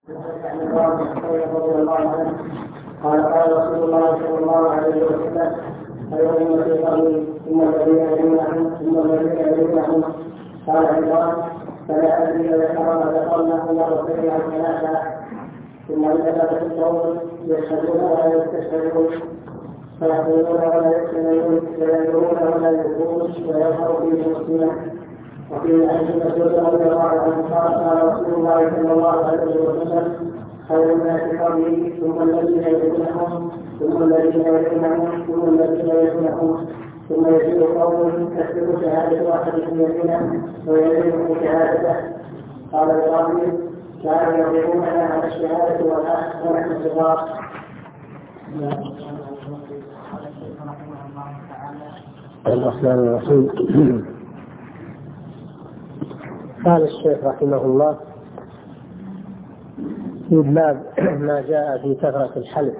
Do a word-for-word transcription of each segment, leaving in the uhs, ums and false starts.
قال قال رسول الله صلى الله عليه وسلم: خير أمتي قرني ثم الذين يلونهم ثم الذين يلونهم. قال عمران: فلا أدري ذكر ما ذكرنا مرتين أو ثلاثة. ثم انتبه القوم يشهدون ولا يستشهدون، فيقولون ولا يكتمون، وينذرون ولا يكفرون، ويظهر فيه مسلما. وفي حديث مسعود رضي الله عنه قال قال رسول الله صلى الله عليه وسلم: خير الناس قرني ثم الذين يلونهم ثم الذين يلونهم ثم الذين يلونهم. ثم يجيء قوم تسبق شهادة أحدهم يمينا ويمينه شهادته. قال القاضي: كانوا يضربوننا على الشهادة ونحن صغار. الرحمن الرحيم. قال الشيخ رحمه الله في باب ما جاء في كثرة الحلف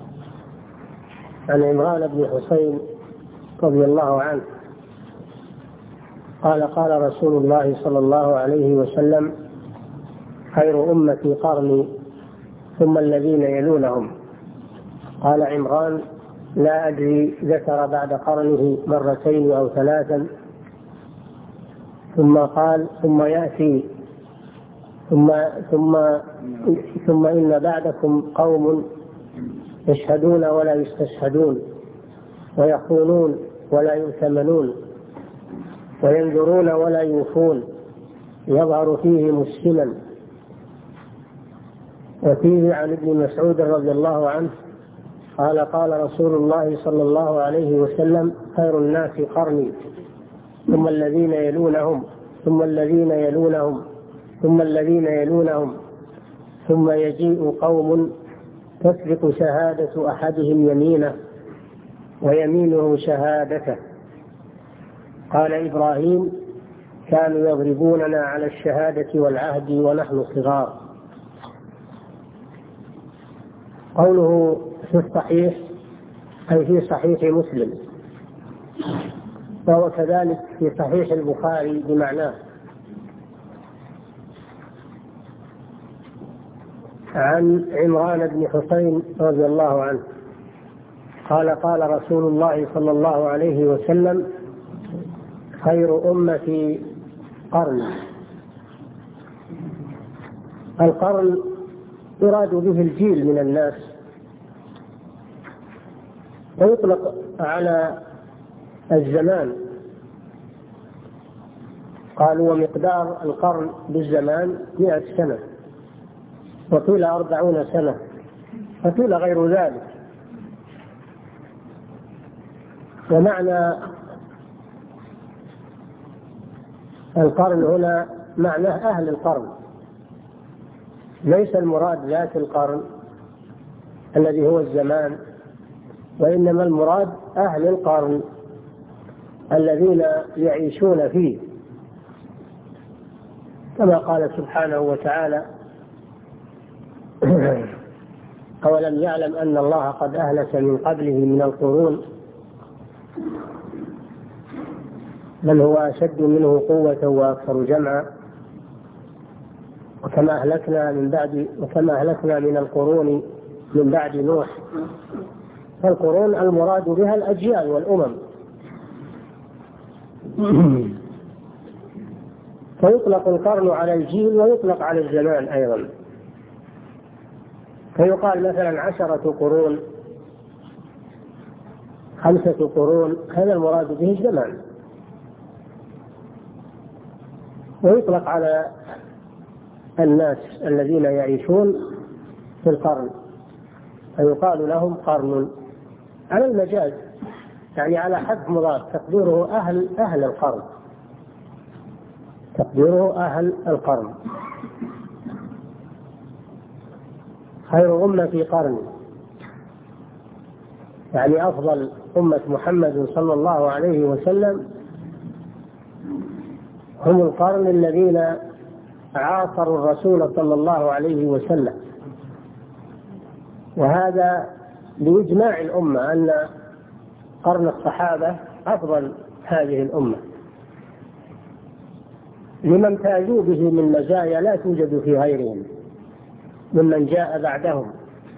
عن عمران بن حسين رضي الله عنه قال قال رسول الله صلى الله عليه وسلم: خير أمتي قرني ثم الذين يلونهم. قال عمران: لا أدري ذكر بعد قرنه مرتين أو ثلاثا. ثم قال: ثم يأتي ثم ثم ثم إن بعدكم قوم يشهدون ولا يستشهدون، ويخونون ولا يؤتمنون، وينذرون ولا يوفون، يظهر فيه مسلما. وفيه عن ابن مسعود رضي الله عنه قال قال رسول الله صلى الله عليه وسلم: خير الناس قرني ثم الذين يلونهم ثم الذين يلونهم ثم الذين يلونهم. ثم يجيء قوم تسبق شهادة أحدهم يمينه ويمينه شهادته. قال إبراهيم: كانوا يضربوننا على الشهادة والعهد ونحن صغار. قوله في الصحيح أي في صحيح مسلم، وهو كذلك في صحيح البخاري بمعناه. عن عمران بن حسين رضي الله عنه قال قال رسول الله صلى الله عليه وسلم: خير أمتي قرني. القرن يراد به الجيل من الناس، ويطلق على الزمان. قالوا: ومقدار القرن بالزمان مئة سنة، وطول أربعون سنة، وطول غير ذلك. ومعنى القرن هنا معناه أهل القرن، ليس المراد ذات القرن الذي هو الزمان، وإنما المراد أهل القرن الذين يعيشون فيه، كما قال سبحانه وتعالى: أولم يعلم أن الله قد أهلك من قبله من القرون من هو أشد منه قوة وأكثر جمعا وكما أهلكنا من بعد وكما أهلكنا من القرون من بعد نوح. فالقرون المراد بها الأجيال والأمم. فيطلق القرن على الجيل ويطلق على الزمان أيضا. فيقال مثلا عشرة قرون، خمسة قرون، هذا المراد به الزمان. ويطلق على الناس الذين يعيشون في القرن، فيقال لهم قرن على المجاز، يعني على حد مضاف، تقديره أهل أهل القرن، تقديره أهل القرن. خير أمة في قرن، يعني أفضل أمة محمد صلى الله عليه وسلم هم القرن الذين عاصروا الرسول صلى الله عليه وسلم. وهذا بإجماع الأمة أن قرن الصحابة أفضل هذه الأمة، لما امتازوا به من مزايا لا توجد في غيرهم. ممن جاء بعدهم،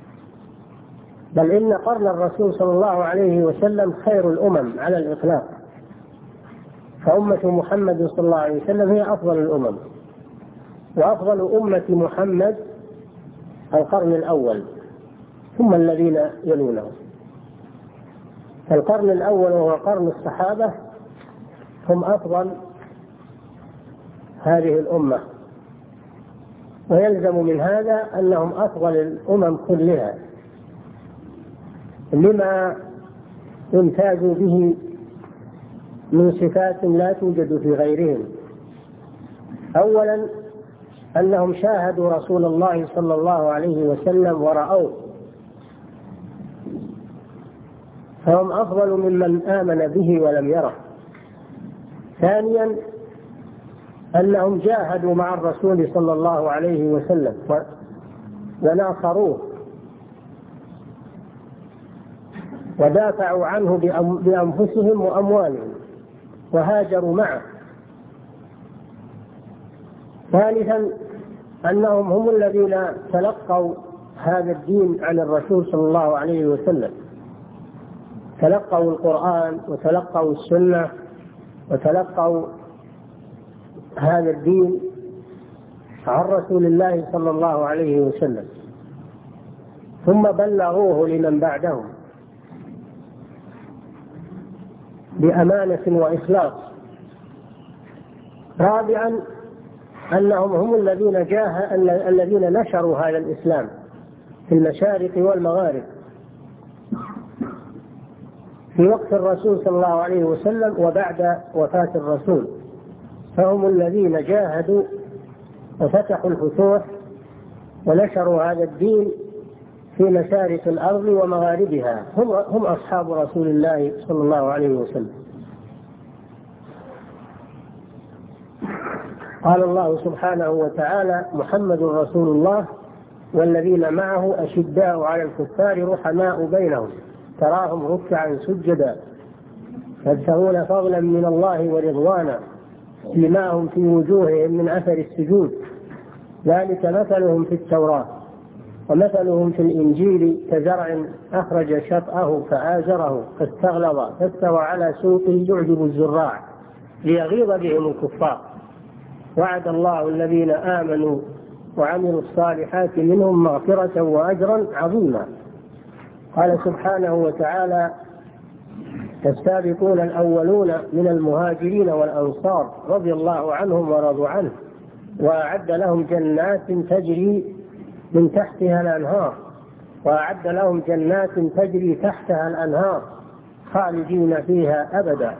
بل إن قرن الرسول صلى الله عليه وسلم خير الأمم على الإطلاق، فأمة محمد صلى الله عليه وسلم هي أفضل الأمم، وأفضل أمة محمد القرن الأول ثم الذين يلونهم. القرن الأول وهو قرن الصحابة هم أفضل هذه الأمة، ويلزم من هذا أنهم أفضل الأمم كلها لما امتازوا به من صفات لا توجد في غيرهم. أولا أنهم شاهدوا رسول الله صلى الله عليه وسلم ورأوه، فهم أفضل ممن آمن به ولم يره. ثانيا أنهم جاهدوا مع الرسول صلى الله عليه وسلم وناصروه ودافعوا عنه بأنفسهم وأموالهم وهاجروا معه. ثالثا أنهم هم الذين تلقوا هذا الدين عن الرسول صلى الله عليه وسلم، تلقوا القرآن وتلقوا السنة وتلقوا هذا الدين عن رسول الله صلى الله عليه وسلم، ثم بلغوه لمن بعدهم بأمانة وإخلاص. رابعا أنهم هم الذين جاه الذين نشروا هذا الإسلام في المشارق والمغارب في وقت الرسول صلى الله عليه وسلم وبعد وفاة الرسول، فهم الذين جاهدوا وفتحوا الفتوح ونشروا هذا الدين في مشارق الأرض ومغاربها، هم, هم أصحاب رسول الله صلى الله عليه وسلم. قال الله سبحانه وتعالى: محمد رسول الله والذين معه أشداء على الكفار رحماء بينهم تراهم ركعا سجدا يبتغون فضلا من الله ورضوانا سيماهم في وجوههم من أثر السجود ذلك مثلهم في التوراة ومثلهم في الإنجيل كزرع أخرج شطأه فآزره فاستغلظ فاستوى على سوقه يعجب الزراع ليغيظ بهم الكفار وعد الله الذين آمنوا وعملوا الصالحات منهم مغفرة وأجرا عظيما. قال سبحانه وتعالى: السابقون الأولون من المهاجرين والأنصار رضي الله عنهم ورضوا عنه وأعد لهم جنات تجري من تحتها الأنهار وأعد لهم جنات تجري تحتها الأنهار خالدين فيها أبدا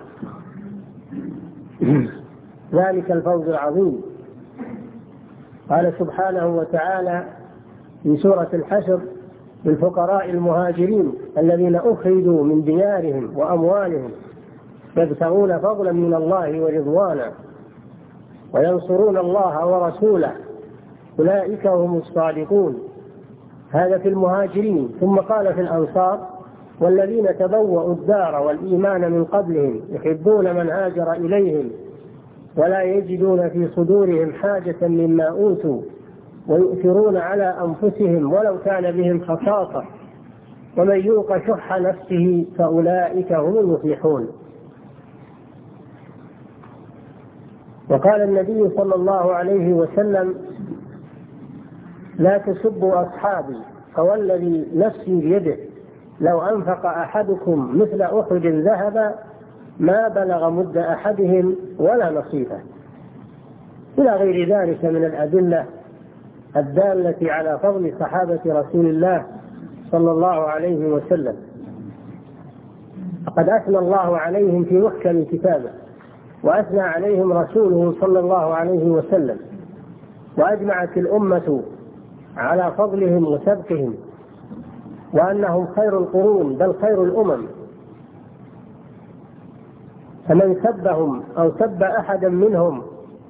ذلك الفوز العظيم. قال سبحانه وتعالى في سورة الحشر: للفقراء المهاجرين الذين أخرجوا من ديارهم وأموالهم يبتغون فضلا من الله ورضوانا وينصرون الله ورسوله أولئك هم الصادقون. هذا في المهاجرين. ثم قال في الأنصار: والذين تبوأوا الدار والإيمان من قبلهم يحبون من هاجر إليهم ولا يجدون في صدورهم حاجة مما أوتوا ويؤثرون على أنفسهم ولو كان بهم خصاصة ومن يوق شح نفسه فأولئك هم المفلحون. وقال النبي صلى الله عليه وسلم: لا تسبوا أصحابي فوالذي نفسي بيده لو أنفق أحدكم مثل أحد ذهبا ما بلغ مد أحدهم ولا نصيفه، إلى غير ذلك من الأدلة الدالة على فضل صحابة رسول الله صلى الله عليه وسلم. فقد أثنى الله عليهم في محكم كتابه وأثنى عليهم رسوله صلى الله عليه وسلم، وأجمعت الأمة على فضلهم وسبقهم وأنهم خير القرون بل خير الأمم. فمن سبهم أو سب أحدا منهم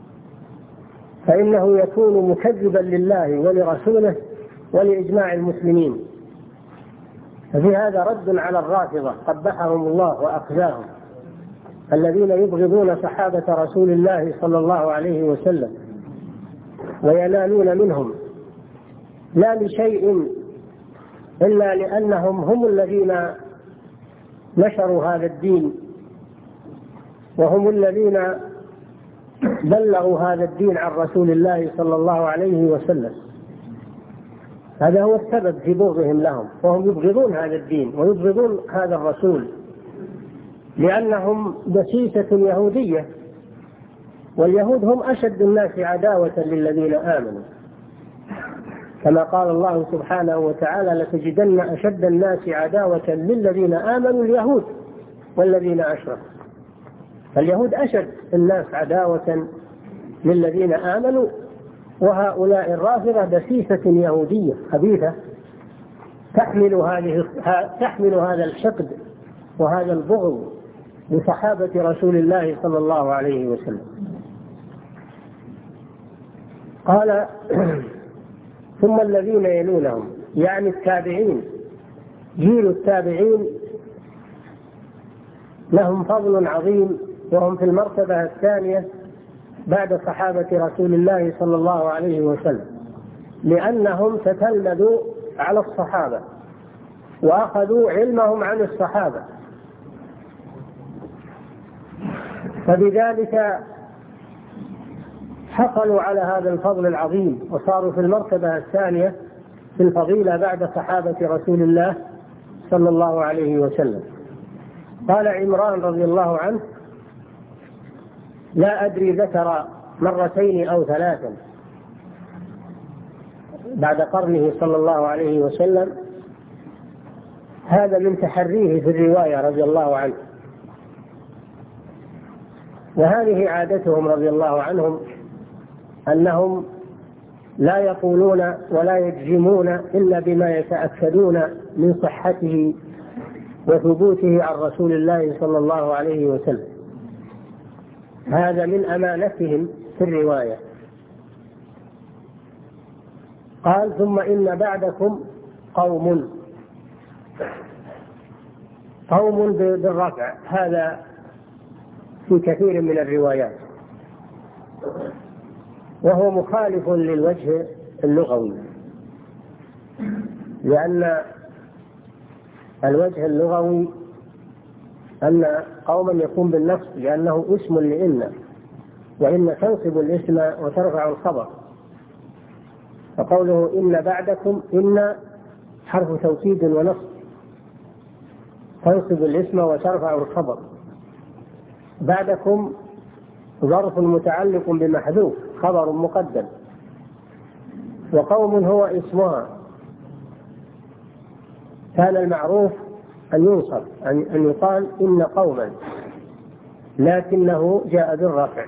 فإنه يكون مكذبا لله ولرسوله ولإجماع المسلمين. ففي هذا رد على الرافضة قبحهم الله وأخزاهم الذين يبغضون صحابة رسول الله صلى الله عليه وسلم وينالون منهم لا لشيء إلا لأنهم هم الذين نشروا هذا الدين، وهم الذين بلغوا هذا الدين عن رسول الله صلى الله عليه وسلم. هذا هو السبب في بغضهم لهم، وهم يبغضون هذا الدين ويبغضون هذا الرسول، لأنهم دسيسة يهودية، واليهود هم أشد الناس عداوة للذين آمنوا، كما قال الله سبحانه وتعالى: لتجدن أشد الناس عداوة للذين آمنوا اليهود والذين أشركوا. فاليهود أشد الناس عداوة للذين آمنوا، وهؤلاء الرافضة دسيسة يهودية خبيثة تحمل هذه تحمل هذا الحقد وهذا البغض لصحابة رسول الله صلى الله عليه وسلم. قال: ثم الذين يلونهم، يعني التابعين، جيل التابعين لهم فضل عظيم، وهم في المرتبة الثانية بعد صحابة رسول الله صلى الله عليه وسلم، لأنهم تتلمذوا على الصحابة وأخذوا علمهم عن الصحابة، فبذلك حصلوا على هذا الفضل العظيم وصاروا في المرتبة الثانية في الفضيلة بعد صحابة رسول الله صلى الله عليه وسلم. قال عمران رضي الله عنه: لا أدري ذكر مرتين أو ثلاثا بعد قرنه صلى الله عليه وسلم، هذا من تحريه في الرواية رضي الله عنه. وهذه عادتهم رضي الله عنهم، أنهم لا يقولون ولا يجزمون إلا بما يتأكدون من صحته وثبوته عن رسول الله صلى الله عليه وسلم. هذا من أمانتهم في الرواية. قال: ثم إن بعدكم قوم. قوم بالرفع، هذا في كثير من الروايات، وهو مخالف للوجه اللغوي، لأن الوجه اللغوي أن قوما يكون بالنصب لأنه اسم لإن، وإن تنصب الاسم وترفع الخبر. فقوله إن بعدكم، إن حرف توكيد ونصب، تنصب الاسم وترفع الخبر. بعدكم ظرف متعلق بمحذوف، خبر مقدم. وقوم هو اسمها، كان المعروف أن ينصب، أن يقال إن قوما، لكنه جاء بالرفع.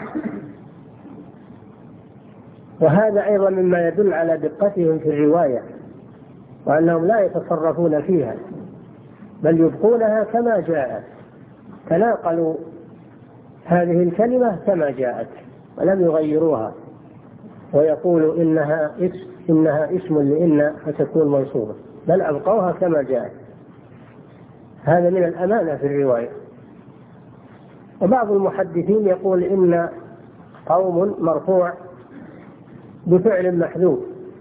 وهذا أيضا مما يدل على دقتهم في الرواية، وأنهم لا يتصرفون فيها بل يبقونها كما جاءت، تناقلوا هذه الكلمة كما جاءت ولم يغيروها، ويقولوا إنها اسم, إنها اسم لإن فتكون منصوبة، بل أبقوها كما جاءت. هذا من الأمانة في الرواية. وبعض المحدثين يقول إن قوم مرفوع بفعل محذوف،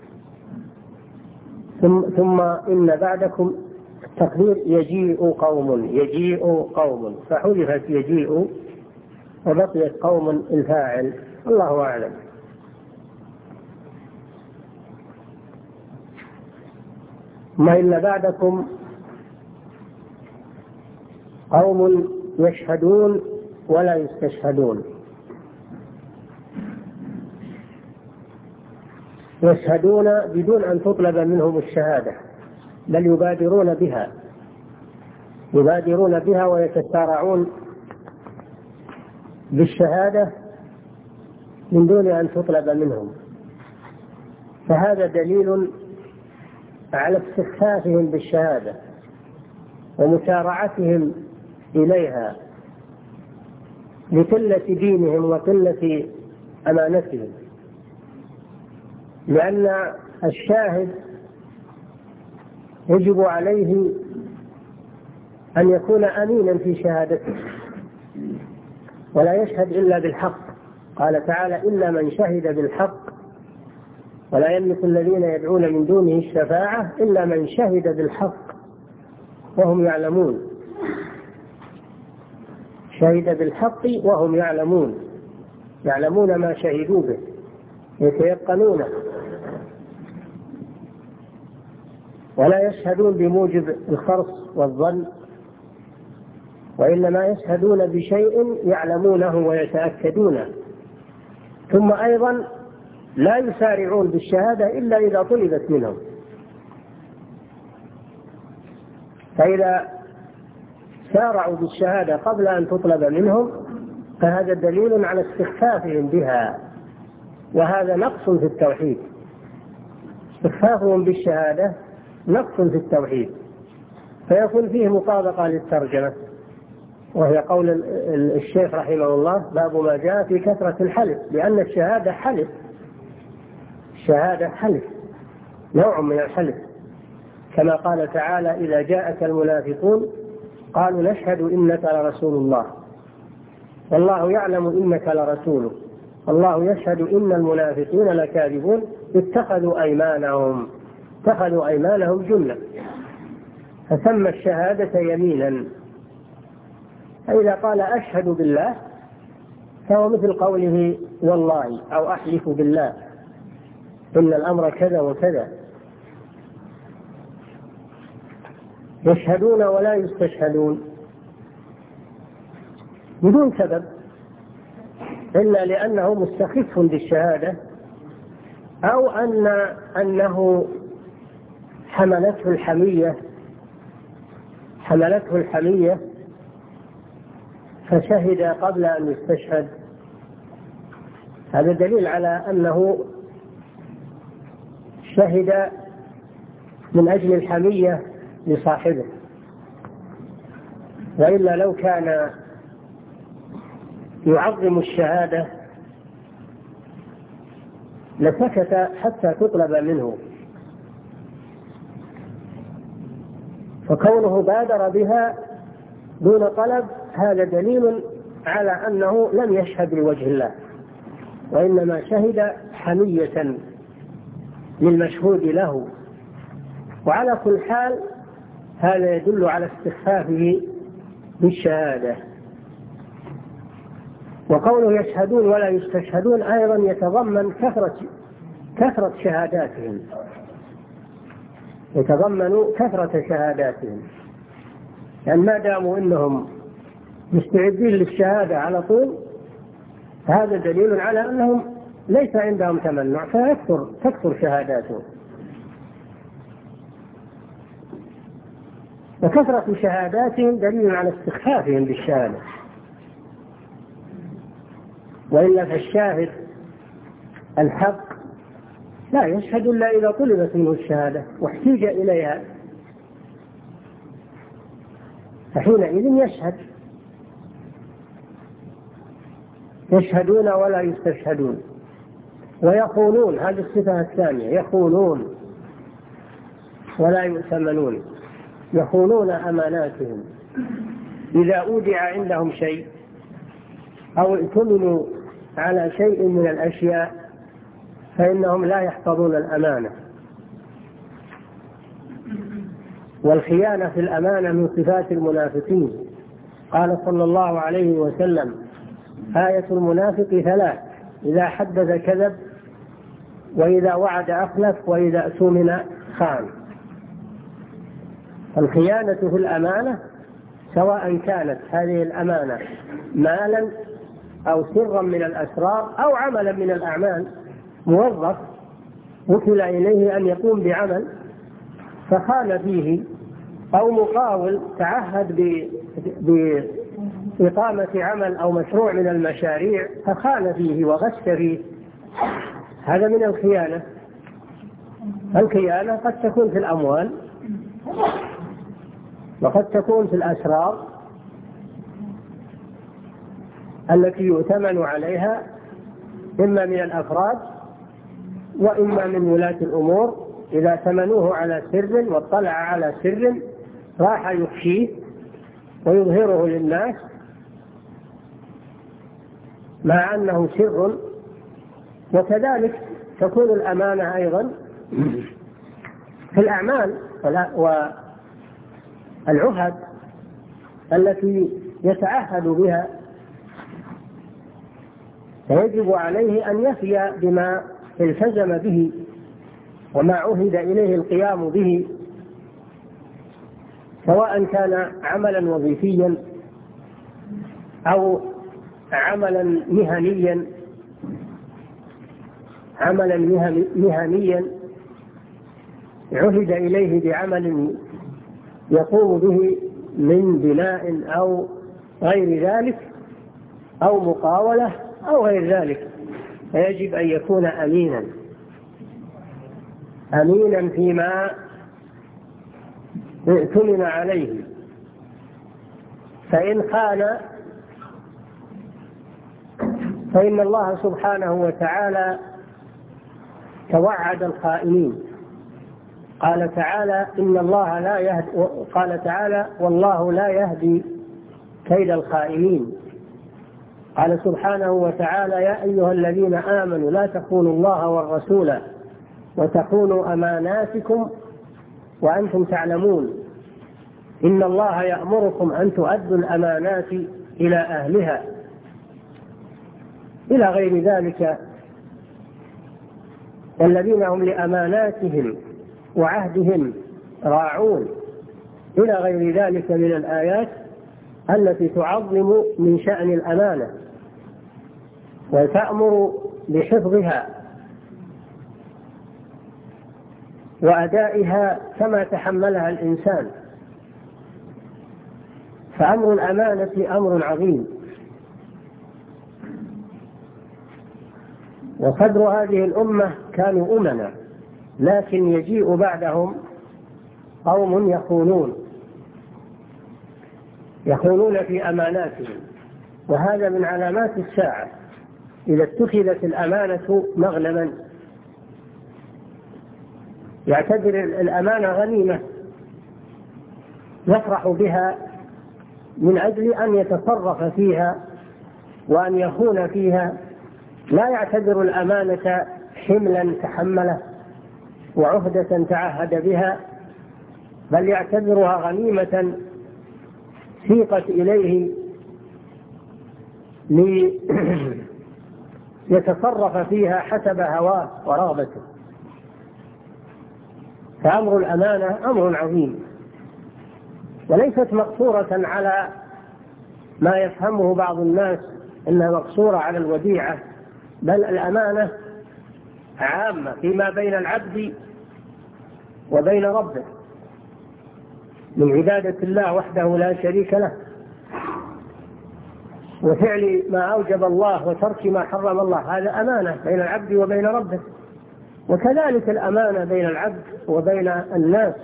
ثم, ثم إن بعدكم التقدير يجيء قوم، يجيء قوم، فحذفت يجيء وبقيت قوم الفاعل، الله أعلم. ما إن بعدكم قوم يشهدون ولا يستشهدون. يشهدون بدون أن تطلب منهم الشهادة، بل يبادرون بها يبادرون بها ويتسارعون بالشهادة من دون أن تطلب منهم. فهذا دليل على استخفافهم بالشهادة ومسارعتهم إليها لقلة دينهم وقلة أمانتهم، لأن الشاهد يجب عليه أن يكون أمينا في شهادته ولا يشهد إلا بالحق. قال تعالى: إلا من شهد بالحق ولا يملك الذين يدعون من دونه الشفاعة إلا من شهد بالحق وهم يعلمون. شهد بالحق وهم يعلمون، يعلمون ما شهدوا به، يتيقنونه، ولا يشهدون بموجب الخرص والظن، وإنما يشهدون بشيء يعلمونه ويتأكدونه. ثم أيضا لا يسارعون بالشهادة إلا إذا طلبت منهم، فإذا سارعوا بالشهادة قبل أن تطلب منهم فهذا دليل على استخفافهم بها، وهذا نقص في التوحيد. استخفافهم بالشهادة نقص في التوحيد، فيكون فيه مطابقة للترجمة، وهي قول الشيخ رحمه الله: باب ما جاء في كثرة الحلف، لأن الشهادة حلف، الشهادة حلف، نوع من الحلف، كما قال تعالى: إذا جاءك المنافقون قالوا نشهد إنك لرسول الله والله يعلم إنك لرسوله والله يشهد إن المنافقين لكاذبون اتخذوا أيمانهم اتخذوا أيمانهم جنة، فسمى الشهادة يمينا. فإذا قال أشهد بالله فهو مثل قوله والله أو أحلف بالله إن الأمر كذا وكذا. يشهدون ولا يستشهدون بدون سبب، إلا لأنه مستخف بالشهادة، أو أن أنه حملته الحمية حملته الحمية فشهد قبل أن يستشهد. هذا دليل على أنه شهد من أجل الحمية لصاحبه، وإلا لو كان يعظم الشهادة لسكت حتى تطلب منه، فكونه بادر بها دون طلب هذا دليل على أنه لم يشهد لوجه الله، وإنما شهد حمية للمشهود له. وعلى كل حال هذا يدل على استخفافه بالشهادة. وقوله يشهدون ولا يستشهدون أيضا يتضمن كثرة كثرة شهاداتهم يتضمن كثرة شهاداتهم يعني ما داموا إنهم مستعدين للشهادة على طول هذا دليل على أنهم ليس عندهم تمنع، فيكثر تكثر شهاداتهم. وكثرة شهاداتهم دليل على استخفافهم بالشهادة، وإلا فالشاهد الحق لا يشهد إلا إذا طلبت منه الشهادة واحتيج إليها، فحينئذ يشهد. يشهدون ولا يستشهدون ويخونون، هذه الصفة الثانية، يخونون ولا يؤتمنون، يخونون أماناتهم. إذا أودع عندهم شيء أو ائتمنوا على شيء من الأشياء فإنهم لا يحفظون الأمانة. والخيانة في الأمانة من صفات المنافقين. قال صلى الله عليه وسلم: آية المنافق ثلاث: إذا حدث كذب، وإذا وعد أخلف، وإذا اؤتمن خان. الخيانة في الأمانة سواء كانت هذه الأمانة مالا أو سرا من الأسرار أو عملا من الأعمال، موظف وكل إليه أن يقوم بعمل فخان فيه، أو مقاول تعهد بإقامة عمل أو مشروع من المشاريع فخان فيه وغش فيه، هذا من الخيانة. الخيانة قد تكون في الأموال وقد تكون في الأسرار التي يؤتمن عليها إما من الأفراد وإما من ولاة الأمور، إذا ثمنوه على سر واطلع على سر راح يخشيه ويظهره للناس مع أنه سر. وكذلك تكون الأمانة أيضا في الأعمال والعهد التي يتعهد بها، فيجب عليه أن يفي بما التزم به وما عهد إليه القيام به، سواء كان عملا وظيفيا أو عملا مهنيا عملا مهنيا عهد إليه بعمل يقوم به من بناء أو غير ذلك أو مقاولة أو غير ذلك، فيجب أن يكون أمينا أمينا فيما ائتمن عليه، فإن خان فإن الله سبحانه وتعالى توعد الخائنين. قال تعالى إن الله لا يهدي قال تعالى والله لا يهدي كيد الخائنين. قال سبحانه وتعالى يا أيها الذين آمنوا لا تخونوا الله والرسول وتخونوا أماناتكم وأنتم تعلمون إن الله يأمركم أن تؤدوا الأمانات إلى أهلها، إلى غير ذلك. والذين هم لأماناتهم وعهدهم راعون، إلى غير ذلك من الآيات التي تعظم من شأن الأمانة وتأمر بحفظها وأدائها كما تحملها الإنسان. فأمر الأمانة أمر عظيم، وقدر هذه الأمة كانوا أمنا، لكن يجيء بعدهم قوم يخونون يخونون في أماناتهم، وهذا من علامات الساعة إذا اتخذت الأمانة مغنما. يعتبر الأمانة غنيمة يفرح بها من أجل أن يتصرف فيها وأن يخون فيها، لا يعتبر الأمانة حملا تحمله وعهدة تعهد بها، بل يعتبرها غنيمة سيقت إليه ليتصرف فيها حسب هواه ورغبته. فأمر الأمانة أمر عظيم، وليست مقصورة على ما يفهمه بعض الناس إنها مقصورة على الوديعة، بل الأمانة عامة فيما بين العبد وبين ربه من عبادة الله وحده لا شريك له، وفعل ما أوجب الله وترك ما حرم الله، هذا أمانة بين العبد وبين ربه. وكذلك الأمانة بين العبد وبين الناس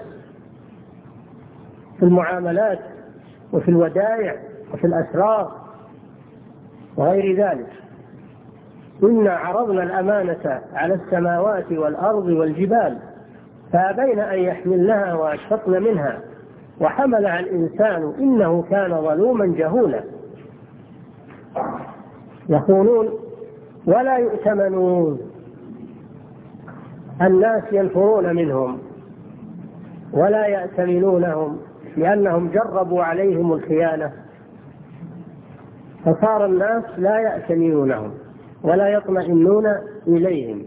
في المعاملات وفي الودائع وفي الأسرار وغير ذلك. إنا عرضنا الأمانة على السماوات والأرض والجبال فأبين أن يحملنها وأشفقن منها وحملها الإنسان إنه كان ظلوما جهولا. يخونون ولا يؤتمنون، الناس ينفرون منهم ولا يأتمنونهم لأنهم جربوا عليهم الخيانة، فصار الناس لا يأتمنونهم ولا يطمئنون إليهم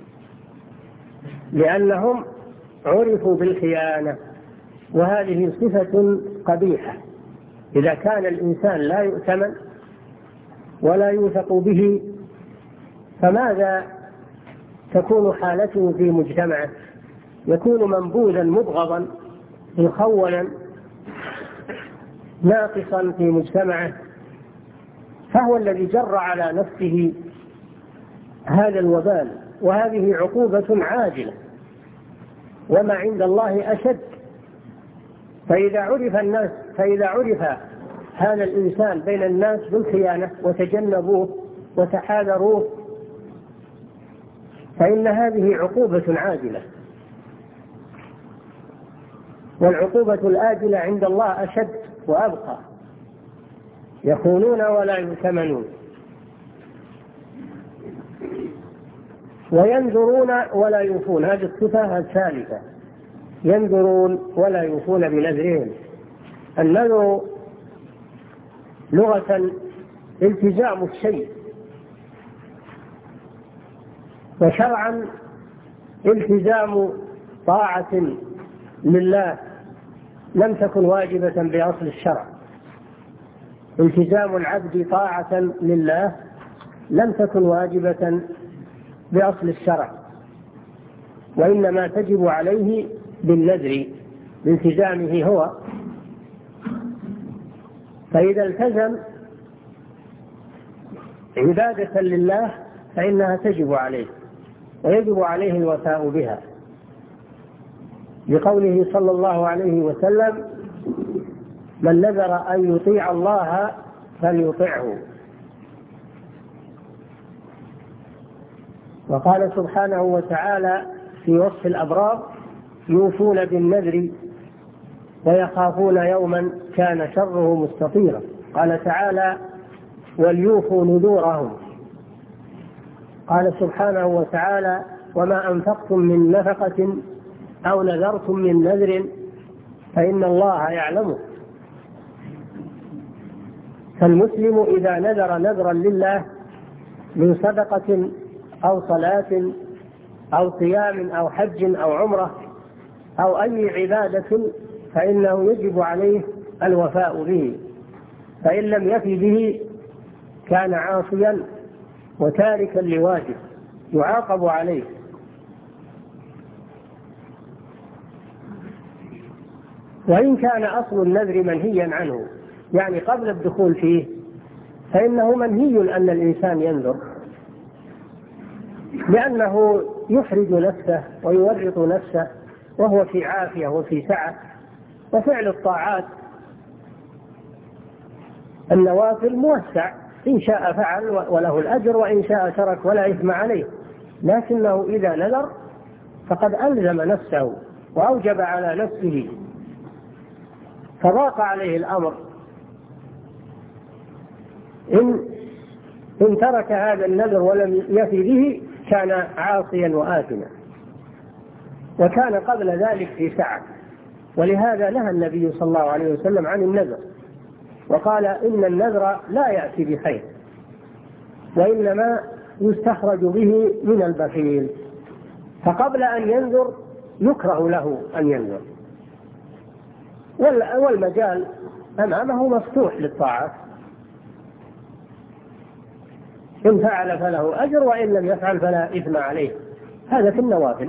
لأنهم عرفوا بالخيانة، وهذه صفة قبيحة. إذا كان الإنسان لا يؤتمن ولا يوثق به فماذا تكون حالته في مجتمعه؟ يكون منبوذا مبغضا مخونا ناقصا في مجتمعه، فهو الذي جر على نفسه هذا الوبال، وهذه عقوبة عاجلة وما عند الله أشد. فإذا عرف الناس فإذا عرف هذا الإنسان بين الناس بالخيانة وتجنبوه وتحاذروه فإن هذه عقوبة عاجلة، والعقوبة الآجلة عند الله أشد وأبقى. يخونون ولا يؤتمنون. وينذرون ولا يوفون، هذه الصفة الثالثة، ينذرون ولا يوفون بنذرهم. النذر لغة التزام الشيء، وشرعا التزام طاعة لله لم تكن واجبة بأصل الشرع. التزام العبد طاعة لله لم تكن واجبة بأصل الشرع، وإنما تجب عليه بالنذر بالتزامه هو. فإذا التزم عبادة لله فإنها تجب عليه، ويجب عليه الوفاء بها، لقوله صلى الله عليه وسلم: من نذر أن يطيع الله فليطعه. وقال سبحانه وتعالى في وصف الأبرار: يوفون بالنذر ويخافون يوما كان شره مستطيرا. قال تعالى: وليوفوا نذورهم. قال سبحانه وتعالى: وما أنفقتم من نفقة أو نذرتم من نذر فإن الله يعلمه. فالمسلم إذا نذر نذرا لله من صدقة أو صلاة أو صيام أو حج أو عمرة أو أي عبادة فإنه يجب عليه الوفاء به، فإن لم يفي به كان عاصيا وتاركا لواجب يعاقب عليه. وإن كان أصل النذر منهيا عنه، يعني قبل الدخول فيه، فإنه منهي أن الإنسان ينذر، لأنه يحرج نفسه ويورط نفسه وهو في عافية وفي سعة. وفعل الطاعات النوافل موسع، إن شاء فعل وله الأجر، وإن شاء ترك ولا إثم عليه. لكنه إذا نذر فقد ألزم نفسه وأوجب على نفسه، فضاق عليه الأمر. إن, إن ترك هذا النذر ولم يفي به كان عاصيا وآثما، وكان قبل ذلك في سعة. ولهذا نهى النبي صلى الله عليه وسلم عن النذر، وقال: إن النذر لا يأتي بخير، وإنما يستخرج به من البخيل. فقبل أن ينذر يكره له أن ينذر، والمجال أمامه مفتوح للطاعة، إن فعل فله أجر وإن لم يفعل فلا إثم عليه. هذا في النوافل.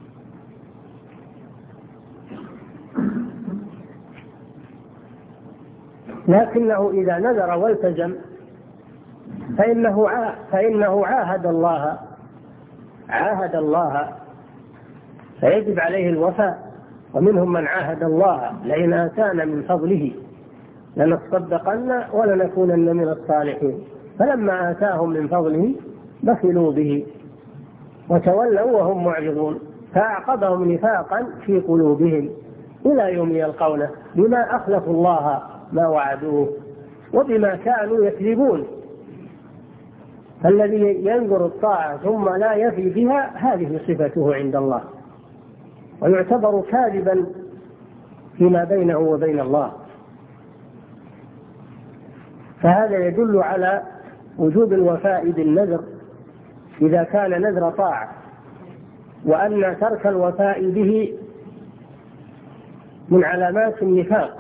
لكنه إذا نذر والتزم فإنه فإنه عاهد الله عاهد الله فيجب عليه الوفاء. ومنهم من عاهد الله: لئن آتانا من فضله لنصدقن ولنكونن من الصالحين. فلما آتاهم من فضله بخلوا به وتولوا وهم معرضون، فأعقبهم نفاقا في قلوبهم إلى يوم يلقونه بما أخلفوا الله ما وعدوه وبما كانوا يكذبون. فالذي ينذر الطاعة ثم لا يفي بها هذه صفته عند الله، ويعتبر كاذبا فيما بينه وبين الله. فهذا يدل على وجوب الوفاء بالنذر إذا كان نذر طاعة، وأن ترك الوفاء به من علامات النفاق،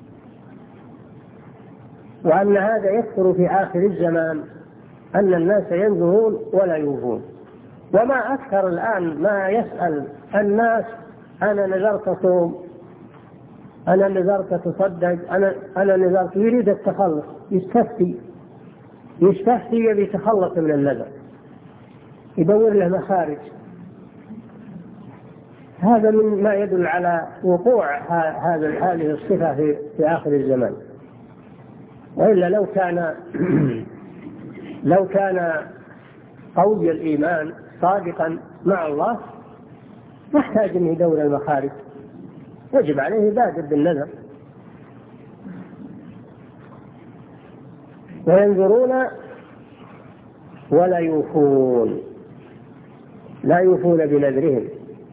وأن هذا يكثر في آخر الزمان، أن الناس ينذرون ولا يوفون. وما أكثر الآن ما يسأل الناس: أنا نذرت صوم، أنا نذرت تصدق، أنا أنا نذرت. يريد التخلص، يستفتي يستفتي يبي يتخلص من النذر، يدور له مخارج. هذا من ما يدل على وقوع هذا هذه الصفة في, في آخر الزمان. وإلا لو كان لو كان قوي الإيمان صادقا مع الله ما يحتاج أن يدور المخارج، يجب عليه يبادر بالنذر. وينذرون ولا يوفون. لا يوفون بنذرهم.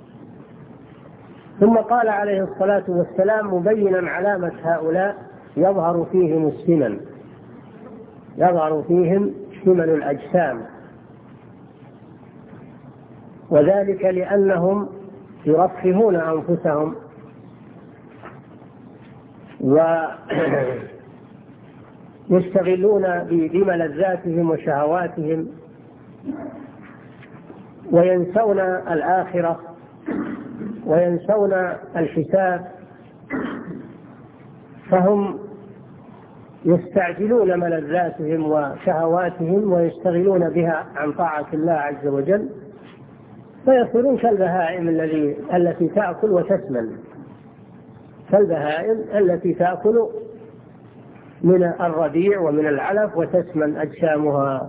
ثم قال عليه الصلاة والسلام مبينا علامة هؤلاء: يظهر فيهم السمن، يظهر فيهم سمن الأجسام، وذلك لأنهم يرفهون أنفسهم ويشتغلون بملذاتهم وشهواتهم وينسون الآخرة وينسون الحساب، فهم يستعجلون ملذاتهم وشهواتهم ويشتغلون بها عن طاعة الله عز وجل، فيصيرون كالبهائم الذي التي تأكل وتسمن، كالبهائم التي تأكل من الربيع ومن العلف وتسمن أجسامها.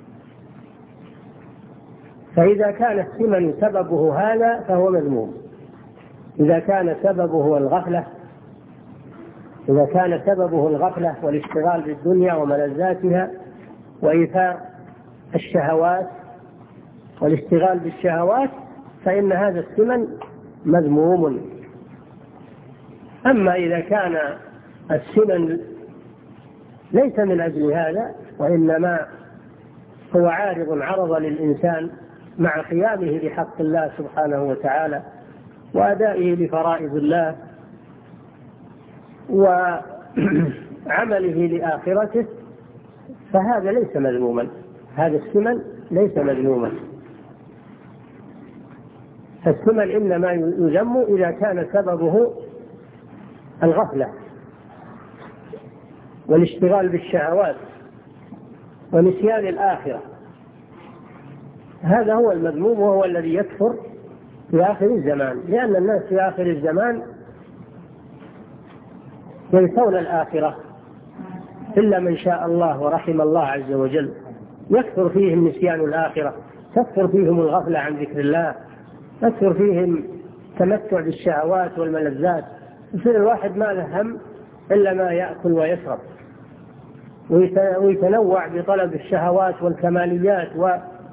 فإذا كان السمن سببه هذا فهو مذموم. إذا كان سببه الغفلة إذا كان سببه الغفلة والاشتغال بالدنيا وملذاتها وإيثار الشهوات والاشتغال بالشهوات، فإن هذا السمن مذموم. أما إذا كان السمن ليس من أجل هذا، وإنما هو عارض عرض للإنسان مع قيامه بحق الله سبحانه وتعالى وأدائه لفرائض الله وعمله لآخرته، فهذا ليس مذموما، هذا السمن ليس مذموما. فالسمن إنما يذم إذا كان سببه الغفلة والاشتغال بالشهوات ونسيان الآخرة، هذا هو المذموم، وهو الذي يكثر في آخر الزمان، لأن الناس في آخر الزمان ينسون الآخرة إلا من شاء الله ورحم الله عز وجل، يكثر فيهم نسيان الآخرة، تكثر فيهم الغفلة عن ذكر الله، تكثر فيهم تمتع بالشهوات والملذات، يصير الواحد ما له هم إلا ما يأكل ويشرب ويتنوع بطلب الشهوات والكماليات و...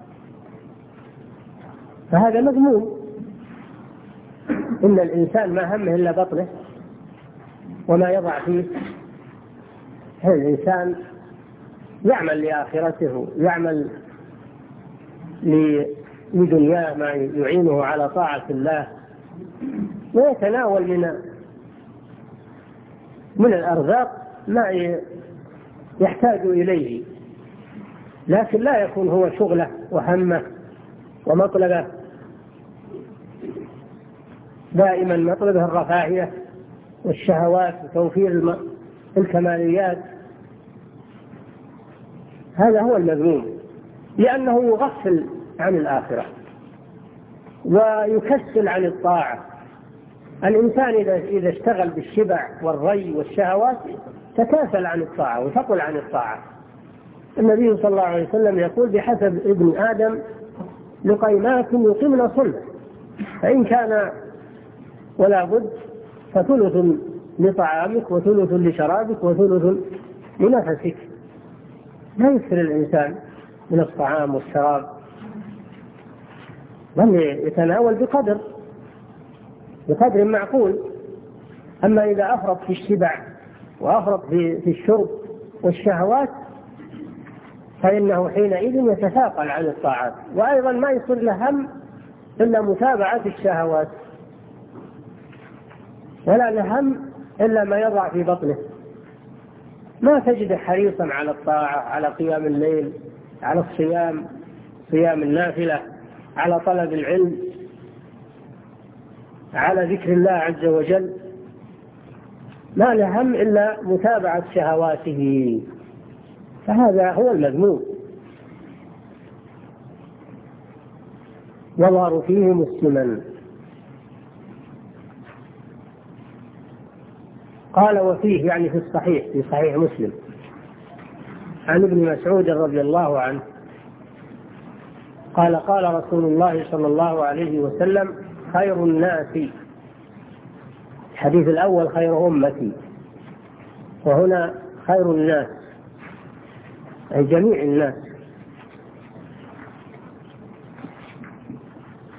فهذا مذموم. إن الإنسان ما همه إلا بطنه وما يضع فيه. هذا الإنسان يعمل لآخرته، يعمل لدنياه ما يعينه على طاعة الله، ويتناول من من الأرزاق ما يحتاج إليه، لكن لا يكون هو شغله وهمه ومطلبه دائما، مطلبه الرفاهية والشهوات وتوفير الكماليات. هذا هو المذموم، لأنه يغفل عن الآخرة ويكسل عن الطاعة. الإنسان إذا اشتغل بالشبع والري والشهوات تكاسل عن الطاعة وثقل عن الطاعة. النبي صلى الله عليه وسلم يقول: بحسب ابن آدم لقيمات يقمن صلبه، فإن كان ولا بد فثلث لطعامك وثلث لشرابك وثلث لنفسك. لا يكثر الإنسان من الطعام والشراب، بل يتناول بقدر بقدر معقول. أما إذا أفرط في الشبع وأفرط في الشرب والشهوات فإنه حينئذ يتثاقل عن الطاعات، وأيضا ما يصير له هم إلا متابعة الشهوات، ولا له هم إلا ما يضع في بطنه. ما تجد حريصا على الطاعة، على قيام الليل، على الصيام، صيام النافلة، على طلب العلم، على ذكر الله عز وجل. ما له هم إلا متابعة شهواته، فهذا هو المذموم. يظهر فيهم السمن. قال: وفيه يعني في الصحيح، في صحيح مسلم، عن ابن مسعود رضي الله عنه قال: قال رسول الله صلى الله عليه وسلم: خير الناس، الحديث الأول خير أمتي، وهنا خير الناس أي جميع الناس.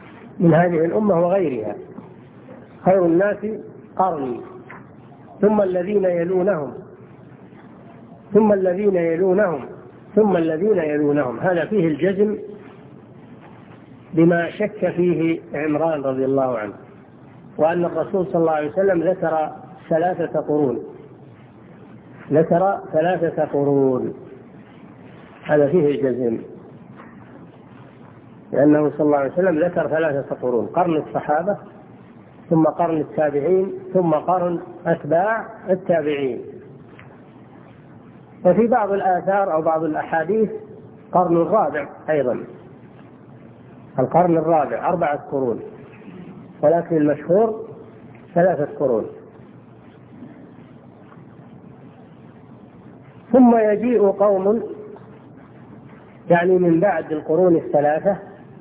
من هذه الأمة وغيرها. خير الناس قرني ثم الذين يلونهم ثم الذين يلونهم ثم الذين يلونهم. هذا فيه الجزم بما شك فيه عمران رضي الله عنه، وأن الرسول صلى الله عليه وسلم ذكر ثلاثة قرون ذكر ثلاثة قرون هذا فيه الجزم، لأنه صلى الله عليه وسلم ذكر ثلاثة قرون: قرن الصحابة، ثم قرن التابعين، ثم قرن أتباع التابعين. وفي بعض الآثار أو بعض الأحاديث قرن الرابع أيضا، القرن الرابع أربعة قرون، ولكن المشهور ثلاثة قرون. ثم يجيء قوم يعني من بعد القرون الثلاثة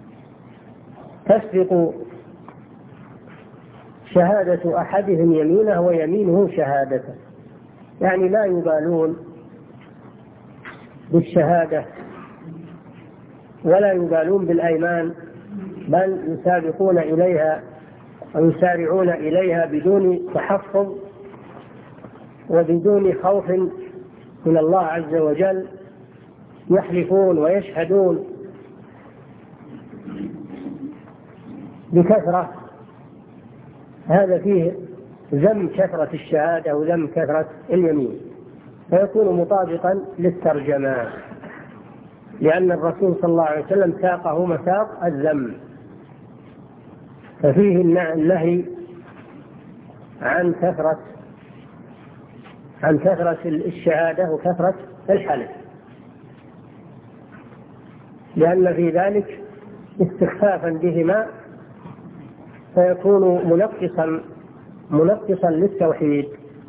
تسبق شهادة أحدهم يمينه ويمينه شهادته، يعني لا يبالون بالشهادة ولا يبالون بالأيمان، بل يسابقون إليها ويسارعون إليها بدون تحفظ وبدون خوف من الله عز وجل، يحلفون ويشهدون بكثرة. هذا فيه ذم كثرة الشهادة وذم كثرة اليمين، فيكون مطابقا للترجمة، لأن الرسول صلى الله عليه وسلم ساقه مساق الذم، ففيه النهي عن كثرة عن كثرة الشهادة وكثرة الحلف، لأن في ذلك استخفافا بهما، فيكون منقصا منقصا للتوحيد.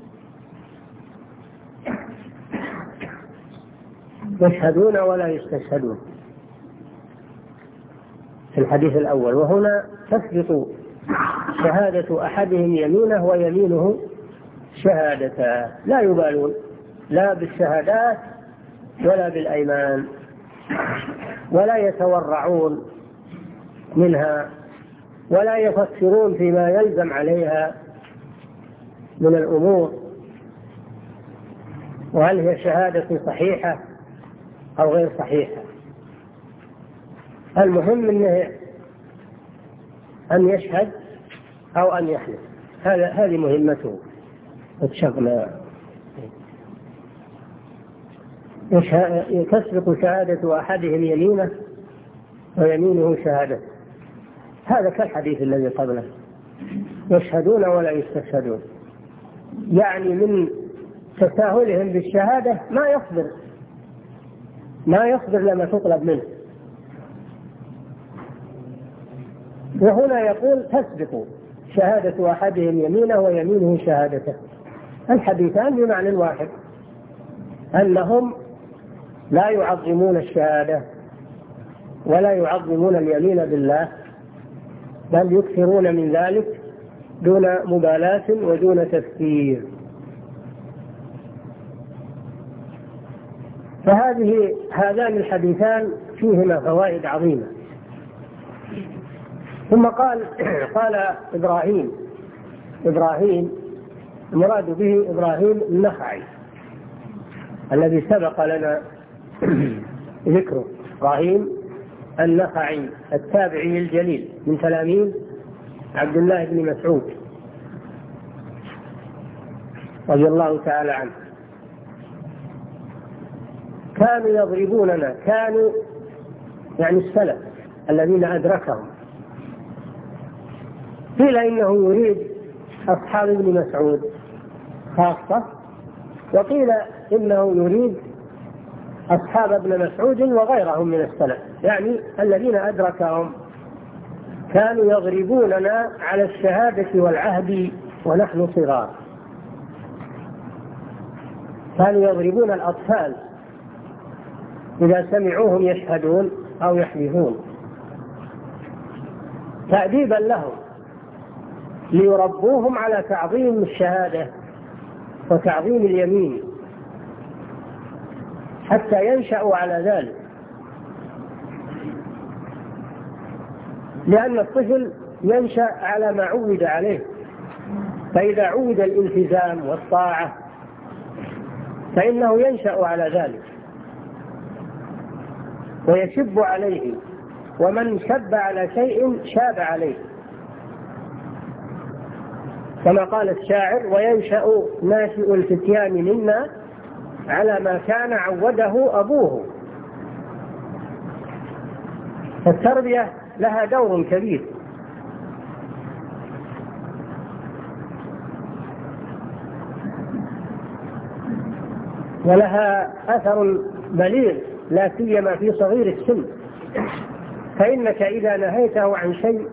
يشهدون ولا يستشهدون في الحديث الأول، وهنا تثبت شهادة أحدهم يمينه ويمينه شهادته، لا يبالون لا بالشهادات ولا بالأيمان، ولا يتورعون منها، ولا يفكرون فيما يلزم عليها من الأمور، وهل هي شهادة صحيحة أو غير صحيحة. المهم أنه أن يشهد أو أن يحلف، هذا هذه مهمته الشغلة. تسبق شهادة أحدهم يمينه ويمينه شهادة، هذا كالحديث الذي قبله: يشهدون ولا يستشهدون، يعني من تساهلهم بالشهادة ما يصبر ما يصبر لما تطلب منه. وهنا يقول تسبق شهادة أحدهم يمينه ويمينه شهادته. الحديثان بمعنى واحد، أنهم لا يعظمون الشهادة ولا يعظمون اليمين بالله، بل يكثرون من ذلك دون مبالاة ودون تفكير. فهذه هذان الحديثان فيهما فوائد عظيمة. ثم قال قال إبراهيم إبراهيم المراد به إبراهيم النخعي الذي سبق لنا ذكره، إبراهيم النخعي التابعي الجليل من تلاميذ عبد الله بن مسعود رضي الله تعالى عنه. كانوا يضربوننا، كانوا يعني السلف الذين أدركهم. قيل إنه يريد أصحاب ابن مسعود خاصة، وقيل إنه يريد أصحاب ابن مسعود وغيرهم من السلف، يعني الذين أدركهم. كانوا يضربوننا على الشهادة والعهد ونحن صغار، كانوا يضربون الأطفال إذا سمعوهم يشهدون أو يحلفون تأديبا لهم، ليربوهم على تعظيم الشهادة وتعظيم اليمين حتى ينشأوا على ذلك. لأن الطفل ينشأ على ما عود عليه، فإذا عود الالتزام والطاعة فإنه ينشأ على ذلك ويشب عليه، ومن شب على شيء شاب عليه، كما قال الشاعر: وينشأ ناشئ الفتيان منا على ما كان عوده أبوه. فالتربية لها دور كبير، ولها أثر بليغ لا سيما في صغير السن، فإنك إذا نهيته عن شيء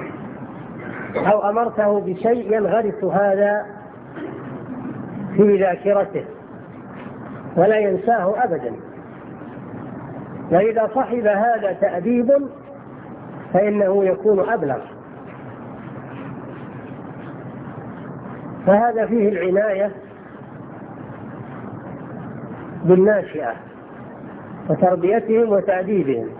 أو أمرته بشيء ينغرس هذا في ذاكرته ولا ينساه أبدا، وإذا صحب هذا تأديب فإنه يكون أبلغ. فهذا فيه العناية بالناشئة وتربيتهم وتأديبهم.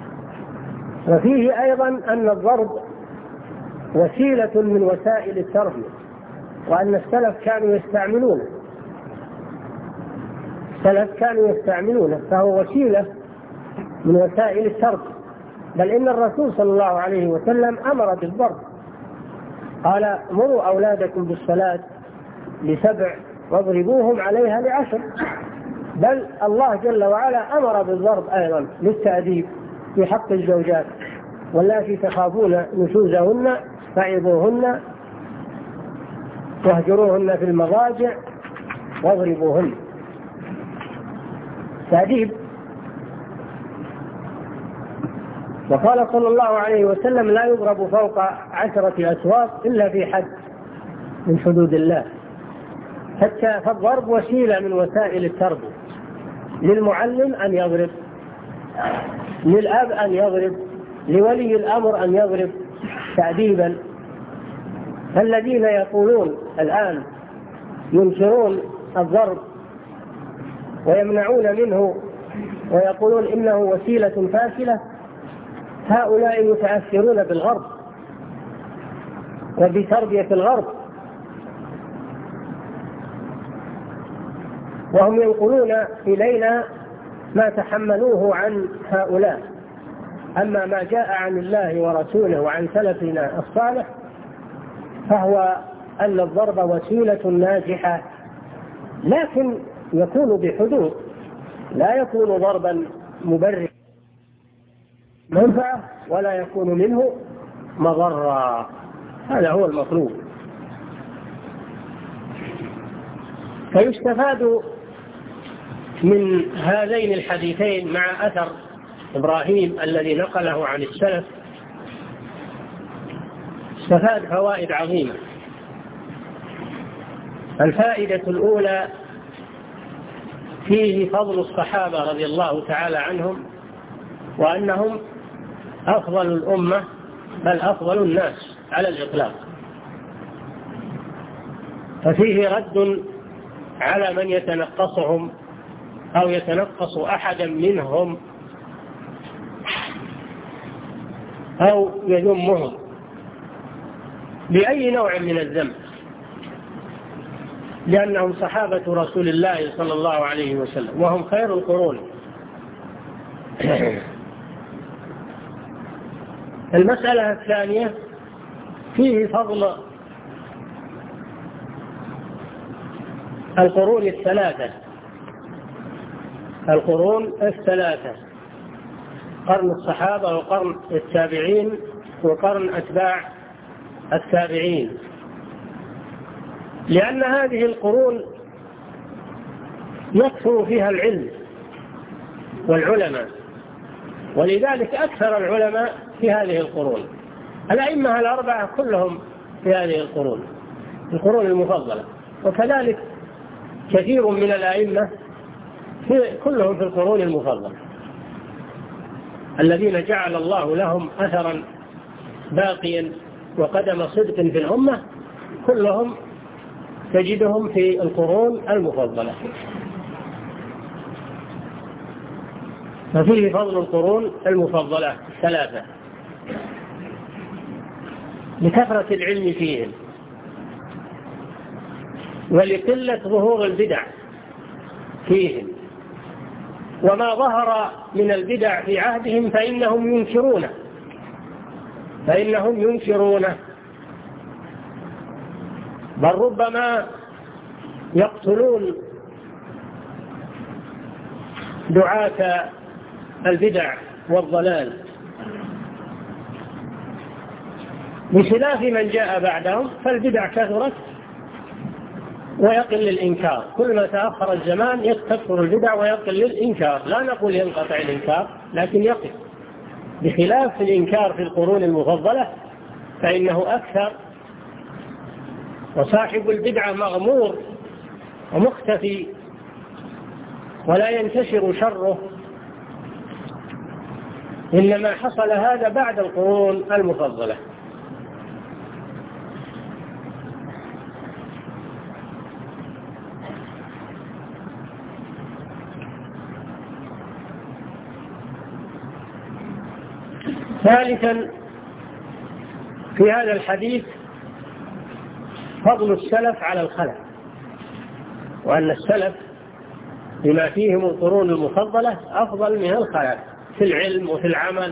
وفيه أيضا أن الضرب وسيلة من وسائل التربية، وأن السلف كانوا يستعملونه السلف كانوا يستعملونه فهو وسيلة من وسائل التربية. بل إن الرسول صلى الله عليه وسلم أمر بالضرب، قال: مروا أولادكم بالصلاة لسبع واضربوهم عليها لعشر. بل الله جل وعلا أمر بالضرب أيضا للتأديب في حق الزوجات: واللاتي تخافون نشوزهن فعظوهن واهجروهن في المضاجع واضربوهن. تأديب. وقال صلى الله عليه وسلم: لا يضرب فوق عشرة أسواق إلا في حد من حدود الله. حتى فالضرب وسيلة من وسائل التربية، للمعلم أن يضرب، للأب أن يضرب، لولي الأمر أن يضرب تأديبا. فالذين يقولون الآن ينكرون الضرب ويمنعون منه ويقولون إنه وسيلة فاشلة، هؤلاء متأثرون بالغرب وبتربية الغرب، وهم ينقلون إلينا ما تحملوه عن هؤلاء. أما ما جاء عن الله ورسوله وعن سلفنا الصالح فهو أن الضرب وسيلة ناجحة، لكن يكون بحدود، لا يكون ضربا مبرر منفعة ولا يكون منه مضرة. هذا هو المطلوب. فيستفاد من هذين الحديثين مع أثر إبراهيم الذي نقله عن السلف استفاد فوائد عظيمة. الفائدة الأولى: فيه فضل الصحابة رضي الله تعالى عنهم، وأنهم أفضل الأمة بل أفضل الناس على الإطلاق. ففيه رد على من يتنقصهم أو يتنقص أحدا منهم أو يذمهم بأي نوع من الذنب، لأنهم صحابة رسول الله صلى الله عليه وسلم وهم خير القرون. المسألة الثانية: فيه فضل القرون الثلاثة القرون الثلاثة قرن الصحابة وقرن التابعين وقرن أتباع التابعين، لأن هذه القرون يكثر فيها العلم والعلماء، ولذلك أكثر العلماء في هذه القرون. الأئمة الأربعة كلهم في هذه القرون القرون المفضلة، وكذلك كثير من الأئمة في كلهم في القرون المفضلة الذين جعل الله لهم أثرا باقيا وقدم صدق في الأمة، كلهم تجدهم في القرون المفضلة. ففيه فضل القرون المفضلة الثلاثة. لكثرة العلم فيهم ولقلة ظهور البدع فيهم، وما ظهر من البدع في عهدهم فإنهم ينكرونه فإنهم ينكرونه بل ربما يقتلون دعاة البدع والضلال، بخلاف من جاء بعدهم فالبدع كثرت ويقل الإنكار. كل ما تأخر الزمان يكثر البدع ويقل الإنكار، لا نقول ينقطع الإنكار لكن يقل، بخلاف الإنكار في القرون المفضلة فإنه أكثر، وصاحب البدعة مغمور ومختفي ولا ينتشر شره، إنما حصل هذا بعد القرون المفضلة. ثالثا في هذا الحديث فضل السلف على الخلف، وأن السلف بما فيهم القرون المفضلة أفضل من الخلف في العلم وفي العمل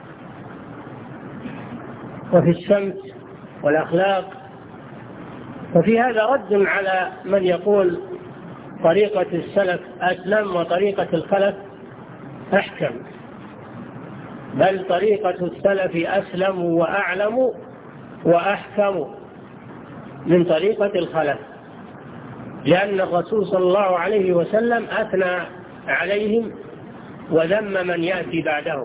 وفي السمت والأخلاق. وفي هذا رد على من يقول طريقة السلف أسلم وطريقة الخلف أحكم، بل طريقة السلف أسلم وأعلم وأحكم من طريقة الخلف، لأن الرسول صلى الله عليه وسلم أثنى عليهم وذم من يأتي بعدهم،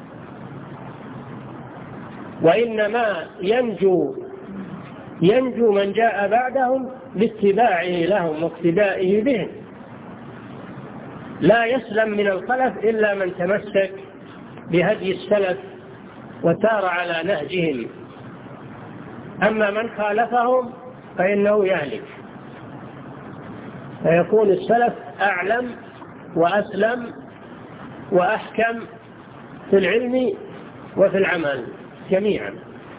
وإنما ينجو ينجو من جاء بعدهم باتباعه لهم واقتدائه بهم، لا يسلم من الخلف إلا من تمسك بهدي السلف وسار على نهجهم، أما من خالفهم فإنه يهلك. فيكون السلف أعلم وأسلم وأحكم في العلم وفي العمل جميعا.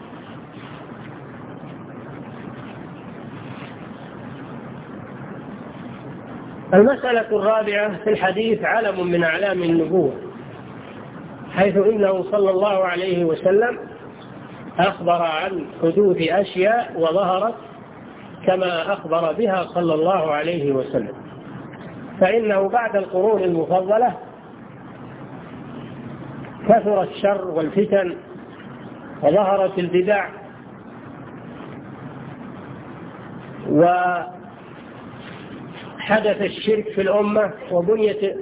المسألة الرابعة في الحديث علم من أعلام النبوة، حيث إنه صلى الله عليه وسلم أخبر عن حدوث أشياء وظهرت كما أخبر بها صلى الله عليه وسلم، فإنه بعد القرون المفضلة كثر الشر والفتن وظهرت البدع وحدث الشرك في الأمة وبنيت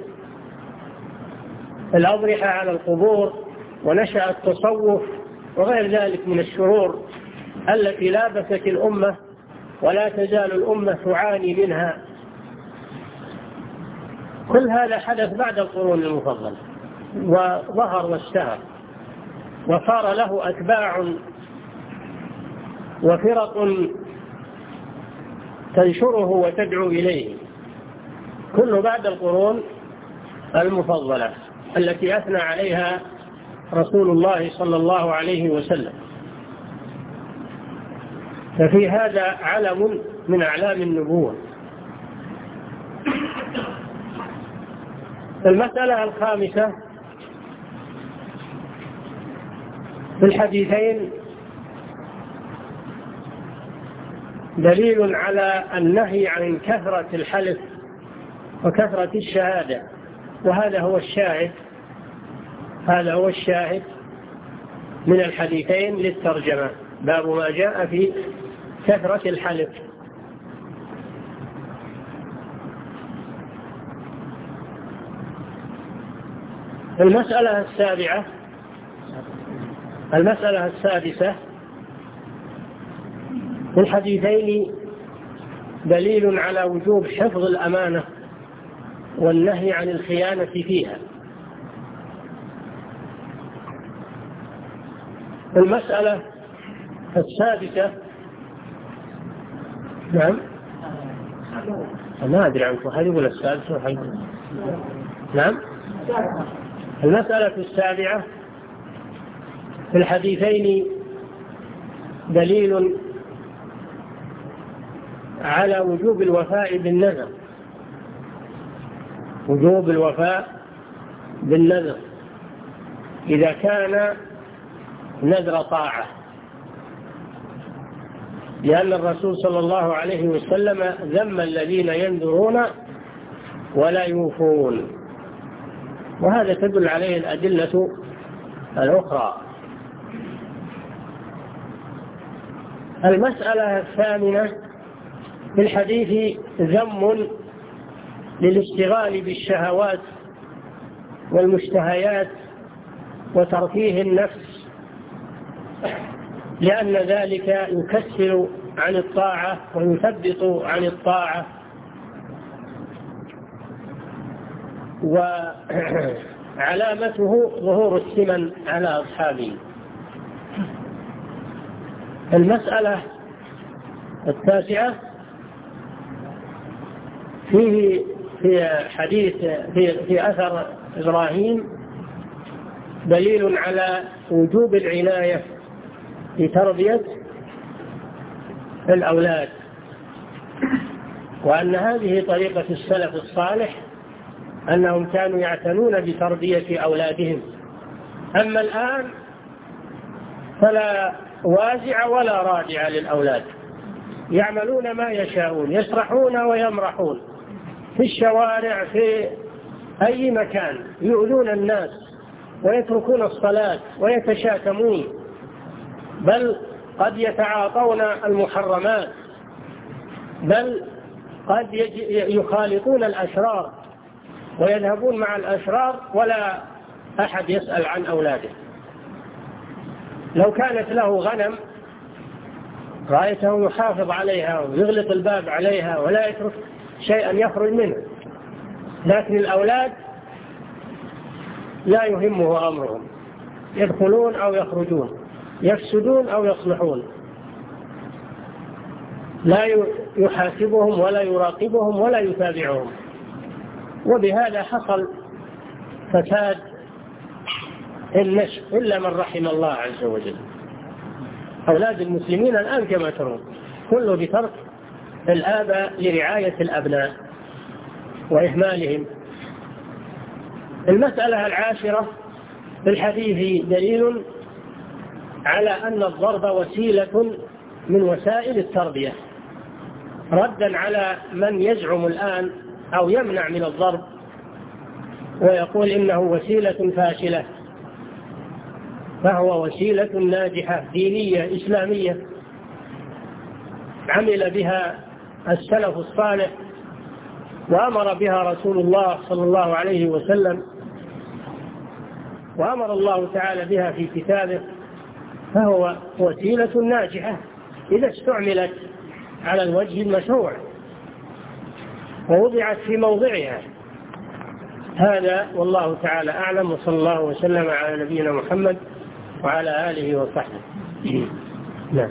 الأضرحة على القبور ونشأ التصوف وغير ذلك من الشرور التي لابست الأمة ولا تزال الأمة تعاني منها. كل هذا حدث بعد القرون المفضلة وظهر واشتهر وصار له أتباع وفرق تنشره وتدعو إليه، كله بعد القرون المفضلة التي أثنى عليها رسول الله صلى الله عليه وسلم. ففي هذا علم من أعلام النبوة. المسألة الخامسة في الحديثين دليل على النهي عن كثرة الحلف وكثرة الشهادة، وهذا هو الشاهد هذا هو الشاهد من الحديثين للترجمة، باب ما جاء في كثرة الحلف. المسألة السابعة المسألة السادسة في الحديثين دليل على وجوب حفظ الأمانة والنهي عن الخيانة فيها. المسألة السادسة نعم ما أدري عنكم هل يقول السادسة وحي. نعم المسألة السابعة في الحديثين دليل على وجوب الوفاء بالنذر، وجوب الوفاء بالنذر إذا كان نذر طاعة، لأن الرسول صلى الله عليه وسلم ذم الذين ينذرون ولا يوفون، وهذا تدل عليه الأدلة الأخرى. المسألة الثامنة في الحديث ذم للاشتغال بالشهوات والمشتهيات وترفيه النفس، لأن ذلك يكسل عن الطاعة ويثبط عن الطاعة، وعلامته ظهور السمن على أصحابه. المسألة التاسعة فيه في حديث في, في أثر إبراهيم دليل على وجوب العناية في تربية الأولاد، وأن هذه طريقة السلف الصالح أنهم كانوا يعتنون بتربية أولادهم. أما الآن فلا وازع ولا رادع للأولاد، يعملون ما يشاءون، يسرحون ويمرحون في الشوارع في أي مكان، يؤذون الناس ويتركون الصلاة ويتشاكمون، بل قد يتعاطون المحرمات، بل قد يخالطون الأشرار ويذهبون مع الأشرار ولا أحد يسأل عن أولاده. لو كانت له غنم رأيته يحافظ عليها ويغلق الباب عليها ولا يترك شيئا يخرج منه، لكن الأولاد لا يهمه أمرهم، يدخلون أو يخرجون، يفسدون أو يصلحون، لا يحاسبهم ولا يراقبهم ولا يتابعهم. وبهذا حصل فساد النشء إلا من رحم الله عز وجل. أولاد المسلمين الآن كما ترون كله بترك الآباء لرعاية الأبناء وإهمالهم. المسألة العاشرة في الحديث دليل على أن الضرب وسيلة من وسائل التربية، ردا على من يزعم الآن أو يمنع من الضرب ويقول إنه وسيلة فاشلة، فهو وسيلة ناجحة دينية إسلامية عمل بها السلف الصالح وأمر بها رسول الله صلى الله عليه وسلم، وأمر الله تعالى بها في كتابه، فهو وسيلة ناجحة إذا استعملت على الوجه المشروع ووضعت في موضعها. هذا والله تعالى أعلم، وصلى الله وسلم على نبينا محمد وعلى آله وصحبه. نعم.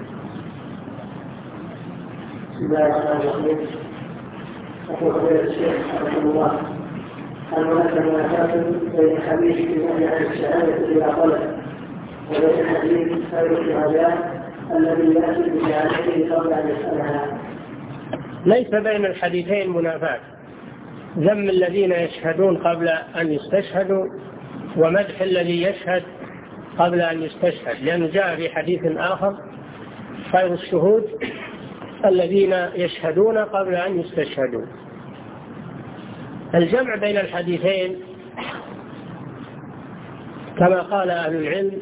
بسم الله الرحمن الرحيم. يقول فضيلة الشيخ رحمه الله: هل هناك منافاة بين الحديث في نهي عن الشهادة إلى طلب وبين الحديث خير الشهداء الذي يأتي بشهادته قبل أن يسألها؟ ليس بين الحديثين منافاة، ذم الذين يشهدون قبل أن يستشهدوا ومدح الذي يشهد قبل أن يستشهد، لأنه جاء في حديث آخر: خير الشهود الذين يشهدون قبل أن يستشهدوا. الجمع بين الحديثين كما قال أهل العلم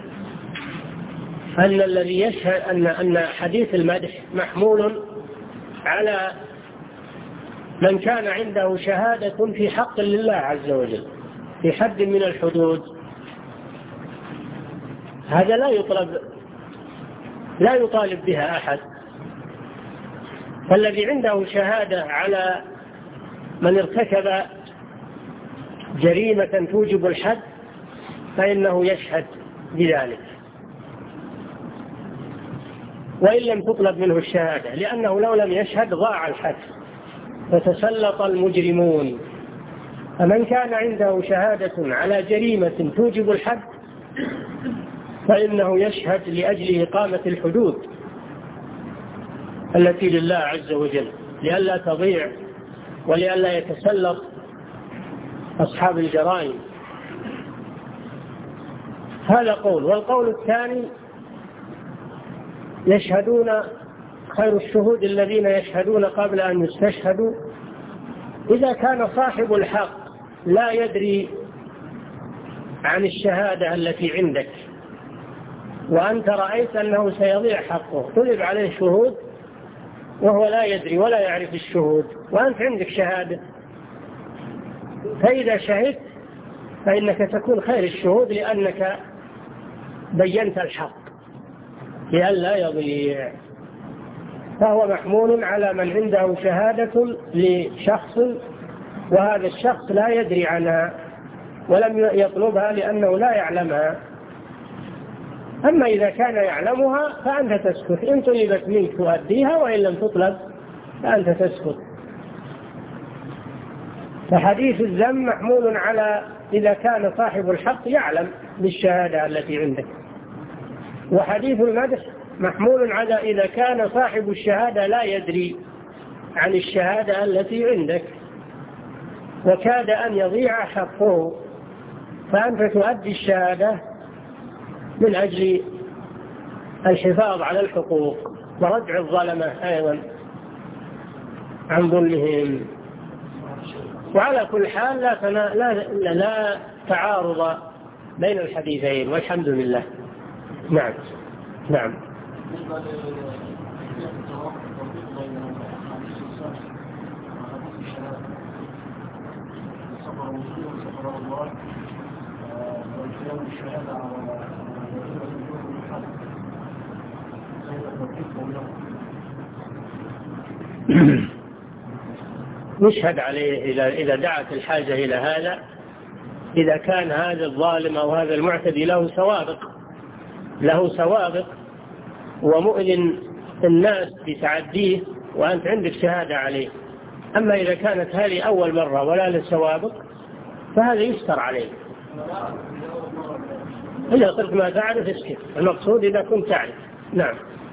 أن الذي يشهد أن أن حديث المدح محمول على من كان عنده شهادة في حق لله عز وجل في حد من الحدود، هذا لا يطلب لا يطالب بها أحد. فالذي عنده شهادة على من ارتكب جريمة توجب الحد فإنه يشهد بذلك وإن لم تطلب منه الشهادة، لأنه لو لم يشهد ضاع الحد فتسلط المجرمون. فمن كان عنده شهادة على جريمة توجب الحد فإنه يشهد لأجل إقامة الحدود التي لله عز وجل، لئلا تضيع ولئلا يتسلط أصحاب الجرائم. هذا قول. والقول الثاني يشهدون، خير الشهود الذين يشهدون قبل أن يستشهدوا. إذا كان صاحب الحق لا يدري عن الشهادة التي عندك وأنت رأيت أنه سيضيع حقه، طلب عليه شهود وهو لا يدري ولا يعرف الشهود وأنت عندك شهادة، فإذا شهدت فإنك تكون خير الشهود لأنك بينت الحق لئلا يضيع. فهو محمول على من عنده شهادة لشخص وهذا الشخص لا يدري عنها ولم يطلبها لأنه لا يعلمها. أما إذا كان يعلمها فأنت تسكت، إن طلبت منك تؤديها وإن لم تطلب فأنت تسكت. فحديث الذم محمول على إذا كان صاحب الحق يعلم بالشهادة التي عندك، وحديث المدح محمول على إذا كان صاحب الشهادة لا يدري عن الشهادة التي عندك وكاد أن يضيع حقه، فأنت تؤدي الشهادة من أجل الحفاظ على الحقوق وردع الظلمة أيضا عن ظلمهم. وعلى كل حال لا, تنا... لا... لا تعارض بين الحديثين والحمد لله. نعم نعم. نشهد عليه إذا إذا دعت الحاجة إلى هذا، إذا كان هذا الظالم أو هذا المعتدي له سوابق له سوابق ومؤذن الناس بتعديه وأنت عندك شهادة عليه. أما إذا كانت هذه أول مرة ولا للسوابق فهذا يستر عليه. إذا قلت ما تعرف اسكت، المقصود إذا كنت تعرف. نعم.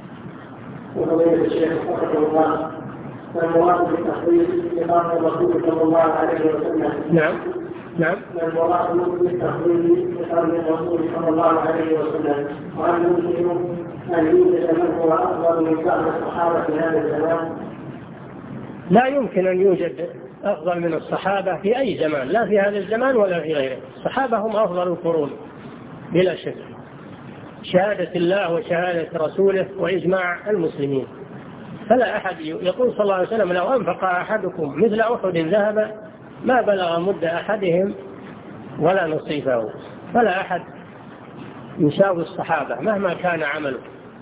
والمراد بالتخفيف إقامة الرسول صلى الله عليه وسلم. نعم نعم. والمراد بالتخفيف إقامة الرسول صلى الله عليه وسلم. وأن يمكن أن يوجد من هو أفضل من بعض الصحابة في هذا الزمان؟ لا يمكن أن يوجد أفضل من الصحابة في أي زمان، لا في هذا الزمان ولا في غيره. الصحابة هم أفضل القرون بلا شك، شهادة الله وشهادة رسوله وإجماع المسلمين. فلا أحد يقول صلى الله عليه وسلم لو أنفق أحدكم مثل أحد ذهب ما بلغ مد أحدهم ولا نصيفه. فلا أحد يساوي الصحابة مهما كان عمله،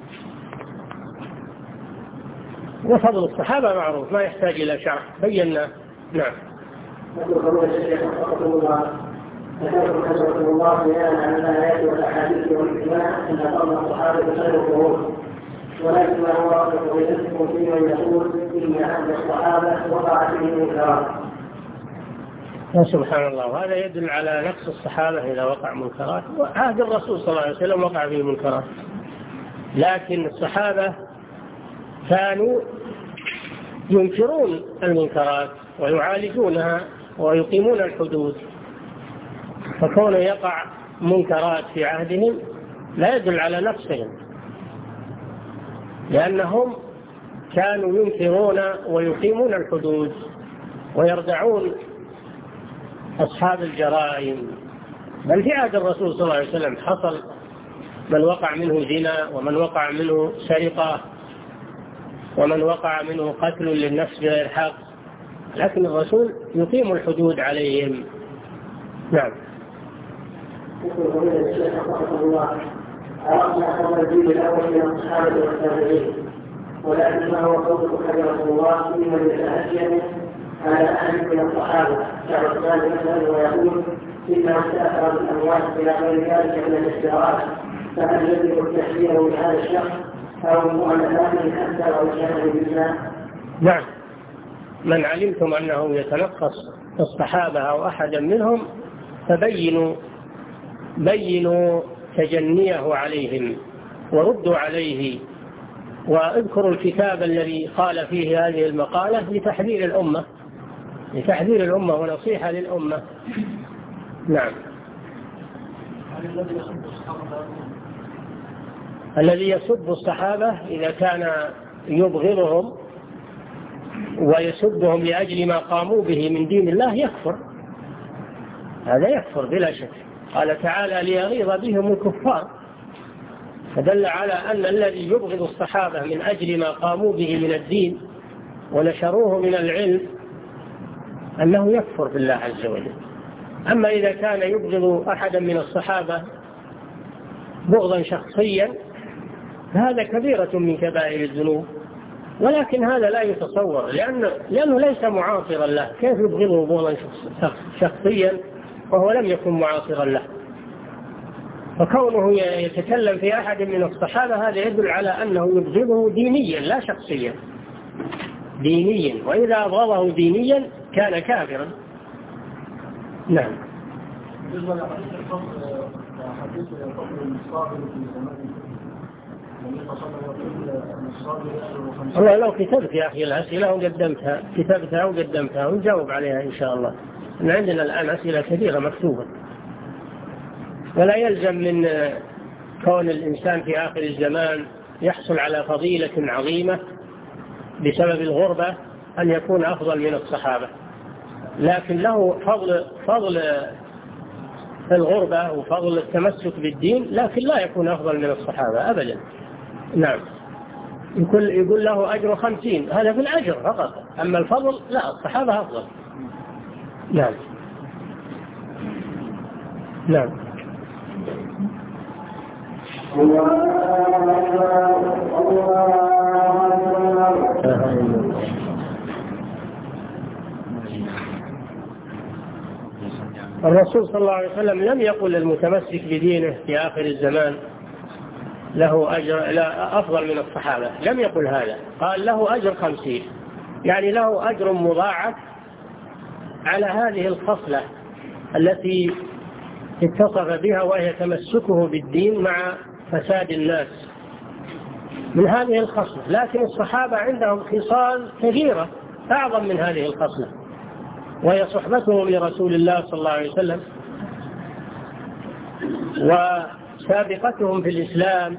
وفضل الصحابة معروف ما يحتاج إلى شرح بينا. نعم. يقول الشيخ رحمه الله ذكرتم حسبكم الله بيان عن الآيات والأحاديث والإجماع أن قول الصحابة خير القرون، ولكن ما هو رأيكم بنفسكم فيما يقول إن أهل الصحابة وقع فيهم منكرات؟ سبحان الله، هذا يدل على نقص الصحابة إذا وقع منكرات. عهد الرسول صلى الله عليه وسلم وقع فيه منكرات، لكن الصحابة كانوا ينكرون المنكرات ويعالجونها ويقيمون الحدود، فكون يقع منكرات في عهدهم لا يدل على نقصهم، لأنهم كانوا ينكرون ويقيمون الحدود ويردعون أصحاب الجرائم. بل في عهد الرسول صلى الله عليه وسلم حصل من وقع منه زنا ومن وقع منه سرقة ومن وقع منه قتل للنفس بغير حق، لكن الرسول يقيم الحدود عليهم. نعم. يقول الشيخ رحمه الله عرفنا قبل الجيل الأول من الصحابة والتابعين، ولكن ما هو قول حضرة الله فيمن يتهجم على أحد من الصحابة كعثمان مثلا ويقول إنه استأثر الأموال إلى غير ذلك من الاستعراض، فهل يجب التحذير من هذا الشخص أو المؤلفات حتى لو كان بالله؟ نعم. من علمتم أنه يتنقص الصحابة أو أحدا منهم فبينوا بينوا تجنيه عليهم وردوا عليه، واذكروا الكتاب الذي قال فيه هذه المقالة لتحذير الأمة لتحذير الأمة ونصيحة للأمة. نعم. الذي يسب الصحابة إذا كان يبغضهم ويسبهم لأجل ما قاموا به من دين الله يكفر، هذا يكفر بلا شك. قال تعالى ليغيظ بهم الكفار، فدل على أن الذي يبغض الصحابة من أجل ما قاموا به من الدين ونشروه من العلم أنه يكفر بالله عز وجل. أما إذا كان يبغض أحدا من الصحابة بغضا شخصيا فهذا كبيرة من كبائر الذنوب، ولكن هذا لا يتصور لأنه, لأنه ليس معاصرا له، كيف يبغضه بغضا شخصيا وهو لم يكن معاصرا له؟ فكونه يتكلم في أحد من الصحابة هذا يدل على أنه يبغضه دينيا لا شخصيا، دينيا، وإذا أبغضه دينيا كان كافرا. نعم. والله لو كتبت يا أخي الأسئلة وقدمتها كتبتها وقدمتها ونجاوب عليها إن شاء الله. إن عندنا الآن أسئلة كثيرة مكتوبة، ولا يلزم من كون الإنسان في آخر الزمان يحصل على فضيلة عظيمة بسبب الغربة أن يكون أفضل من الصحابة، لكن له فضل فضل الغربة وفضل التمسك بالدين، لكن لا يكون أفضل من الصحابة أبدا. نعم. يقول, يقول له أجر خمسين، هذا في الأجر فقط، أما الفضل لا، الصحابة أفضل. نعم. نعم. الرسول صلى الله عليه وسلم لم يقل للمتمسك بدينه في آخر الزمان له أجر لا أفضل من الصحابة، لم يقل هذا، قال له أجر خمسين، يعني له أجر مضاعف على هذه الخصلة التي اتصف بها وهي تمسكه بالدين مع فساد الناس من هذه الخصلة. لكن الصحابة عندهم خصال كثيرة أعظم من هذه الخصلة، وهي صحبتهم لرسول الله صلى الله عليه وسلم وسابقتهم في الإسلام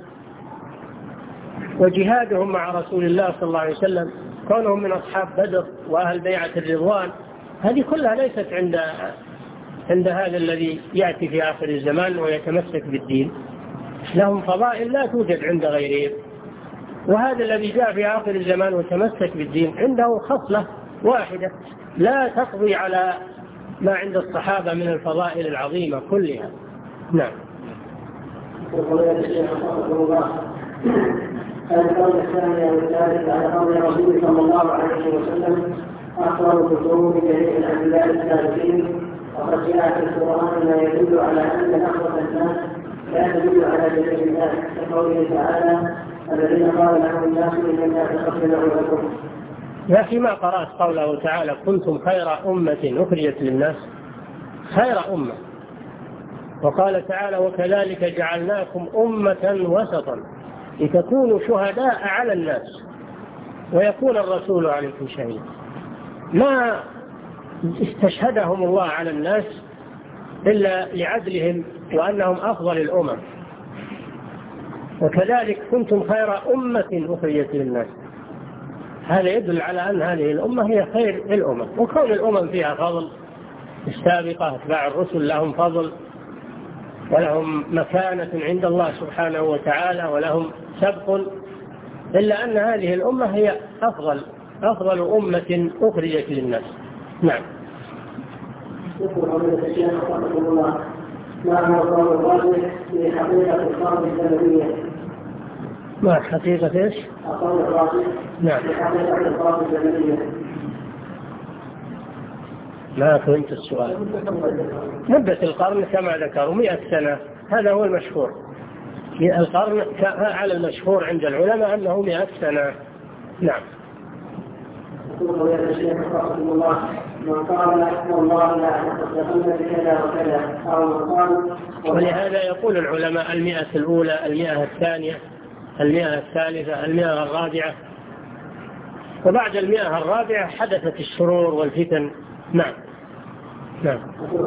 وجهادهم مع رسول الله صلى الله عليه وسلم، كونهم من أصحاب بدر وأهل بيعة الرضوان، هذه كلها ليست عند عند هذا الذي يأتي في آخر الزمان ويتمسك بالدين، لهم فضائل لا توجد عند غيرهم. وهذا الذي جاء في آخر الزمان وتمسك بالدين عنده خصلة واحدة لا تقضي على ما عند الصحابة من الفضائل العظيمة كلها. نعم. القول الثاني والثالث على قول الرسول صلى الله عليه وسلم أفضل القلوب جميع الأنبياء السابقين، وقد جاء في القرآن ما يدل على أن أخوة الناس لا تدل على جميع الناس، كقوله تعالى الذين قال لهم الناس إن الناس قد سمعوا لكم. يا أخي ما قرأت قوله تعالى كنتم خير أمة أخرجت للناس؟ خير أمة. وقال تعالى وكذلك جعلناكم أمة وسطا لتكونوا شهداء على الناس ويكون الرسول عليكم شهيدا. ما استشهدهم الله على الناس إلا لعدلهم وأنهم أفضل الأمم. وكذلك كنتم خير أمة أخرجت للناس، هذا يدل على أن هذه الأمة هي خير الأمم، وكون الأمم فيها فضل السابقة أتباع الرسل لهم فضل ولهم مكانة عند الله سبحانه وتعالى ولهم سبق، إلا أن هذه الأمة هي أفضل أفضل أمة أخرجت للناس. نعم. ما هو قول الراجح في حقيقة القرن الزمنية؟ ما حقيقة إيش؟ القول الراجح نعم في حقيقة القرن الزمنية. ما فهمت السؤال. مدة القرن كما ذكروا مئة سنة، هذا هو المشهور. القرن على المشهور عند العلماء أنه مئة سنة. نعم. يقول يا شيخ رحمه الله من قال والله لا أتصدقن بكذا وكذا، أو من قال. ولهذا يقول العلماء المئة الأولى، المئة الثانية، المئة الثالثة، المئة الرابعة، وبعد المئة الرابعة حدثت الشرور والفتن. نعم نعم.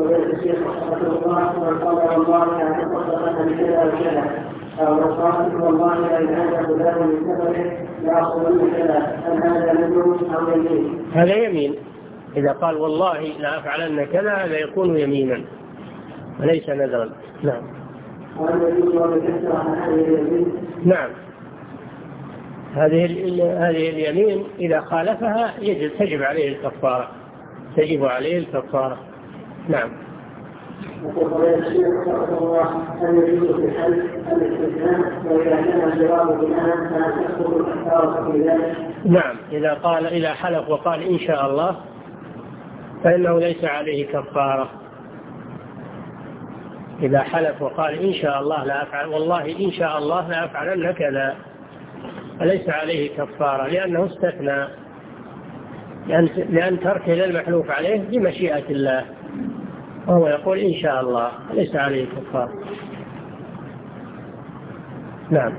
هذا يمين. إذا قال والله لا أفعلن كذا هذا يكون يمينا وليس نذرا. نعم نعم. هذه هذه اليمين إذا خالفها يجب تجب عليه الكفارة، تجب عليه الكفارة. نعم. نعم. إذا قال إذا حلف وقال إن شاء الله فإنه ليس عليه كفارة. إذا حلف وقال إن شاء الله لا أفعل، والله إن شاء الله لا أفعلن كذا، فليس عليه كفارة لأنه استثنى، لأن, لأن تركه للمحلوف عليه بمشيئة الله، وهو يقول إن شاء الله ليس عليه كفارة. نعم.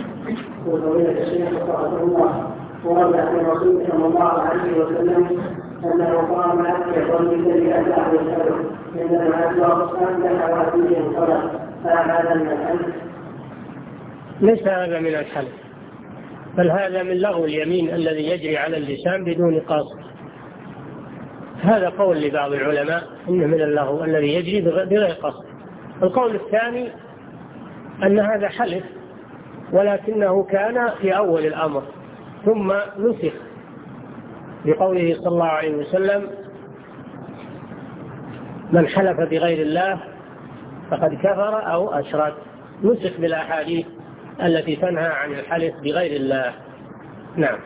ورد عن الرسول صلى الله عليه وسلم أنه قام يظن الذي أتاه يسأله عندما أدرك أن حوادثه صدق، فهذا من الحلف؟ ليس هذا من الحلف، بل هذا من لغو اليمين الذي يجري على اللسان بدون قصد. هذا قول لبعض العلماء إنه من اللغو الذي يجري بغير قصد. القول الثاني أن هذا حلف ولكنه كان في أول الأمر ثم نسخ بقوله صلى الله عليه وسلم من حلف بغير الله فقد كفر أو أشرك، نسخ بالأحاديث التي تنهى عن الحلف بغير الله. نعم.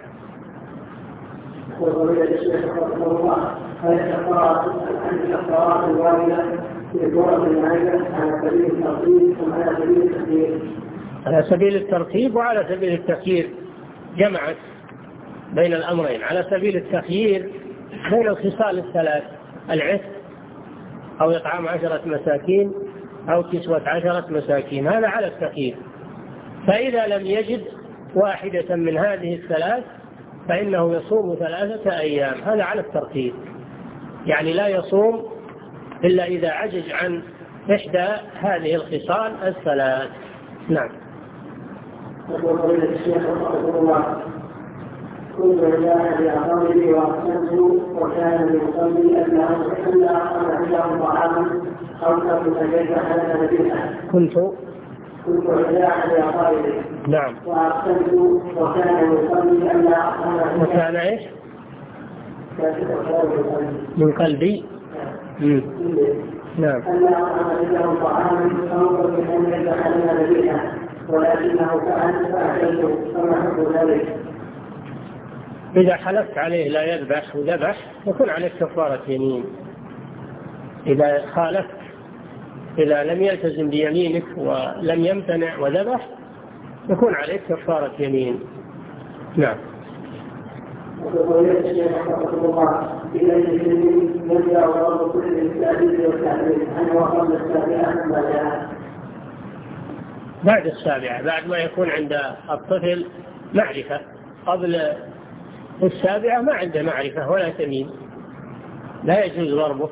وقضية الشيخ رحمه الله هل الكفارات الواردة في الدورة المعينة على سبيل الترتيب أم على سبيل التخيير؟ على سبيل الترتيب وعلى سبيل التخيير، جمعت بين الأمرين. على سبيل التخيير بين الخصال الثلاث: العتق أو إطعام عشرة مساكين أو كسوة عشرة مساكين، هذا على التخيير. فإذا لم يجد واحدة من هذه الثلاث فإنه يصوم ثلاثة أيام، هذا على الترتيب، يعني لا يصوم إلا إذا عجز عن إحدى هذه الخصال الثلاث. نعم. يقول الشيخ رحمه الله كل جاء بأقامه وأحسنه وكان من قلبي أنه إلا أن عنده طعاما أو كنت كيف حدث بها كنت كنت جاء بأقامه نعم وأحسنت وكان من قلبي ألا أقام وكان إيش من قلبي مم. نعم ألا أقام عنده طعاما أو كنت كيف حدث بها ولكنه فعل فأحسنت فما حكم ذلك؟ إذا حلفت عليه لا يذبح وذبح يكون عليك كفارة يمين. إذا خالفت، إذا لم يلتزم بيمينك ولم يمتنع وذبح يكون عليك كفارة يمين. نعم. بعد السابعة، بعد ما يكون عند الطفل معرفة. قبل السابعة ما عنده معرفة ولا تمييز، لا يجوز ضربه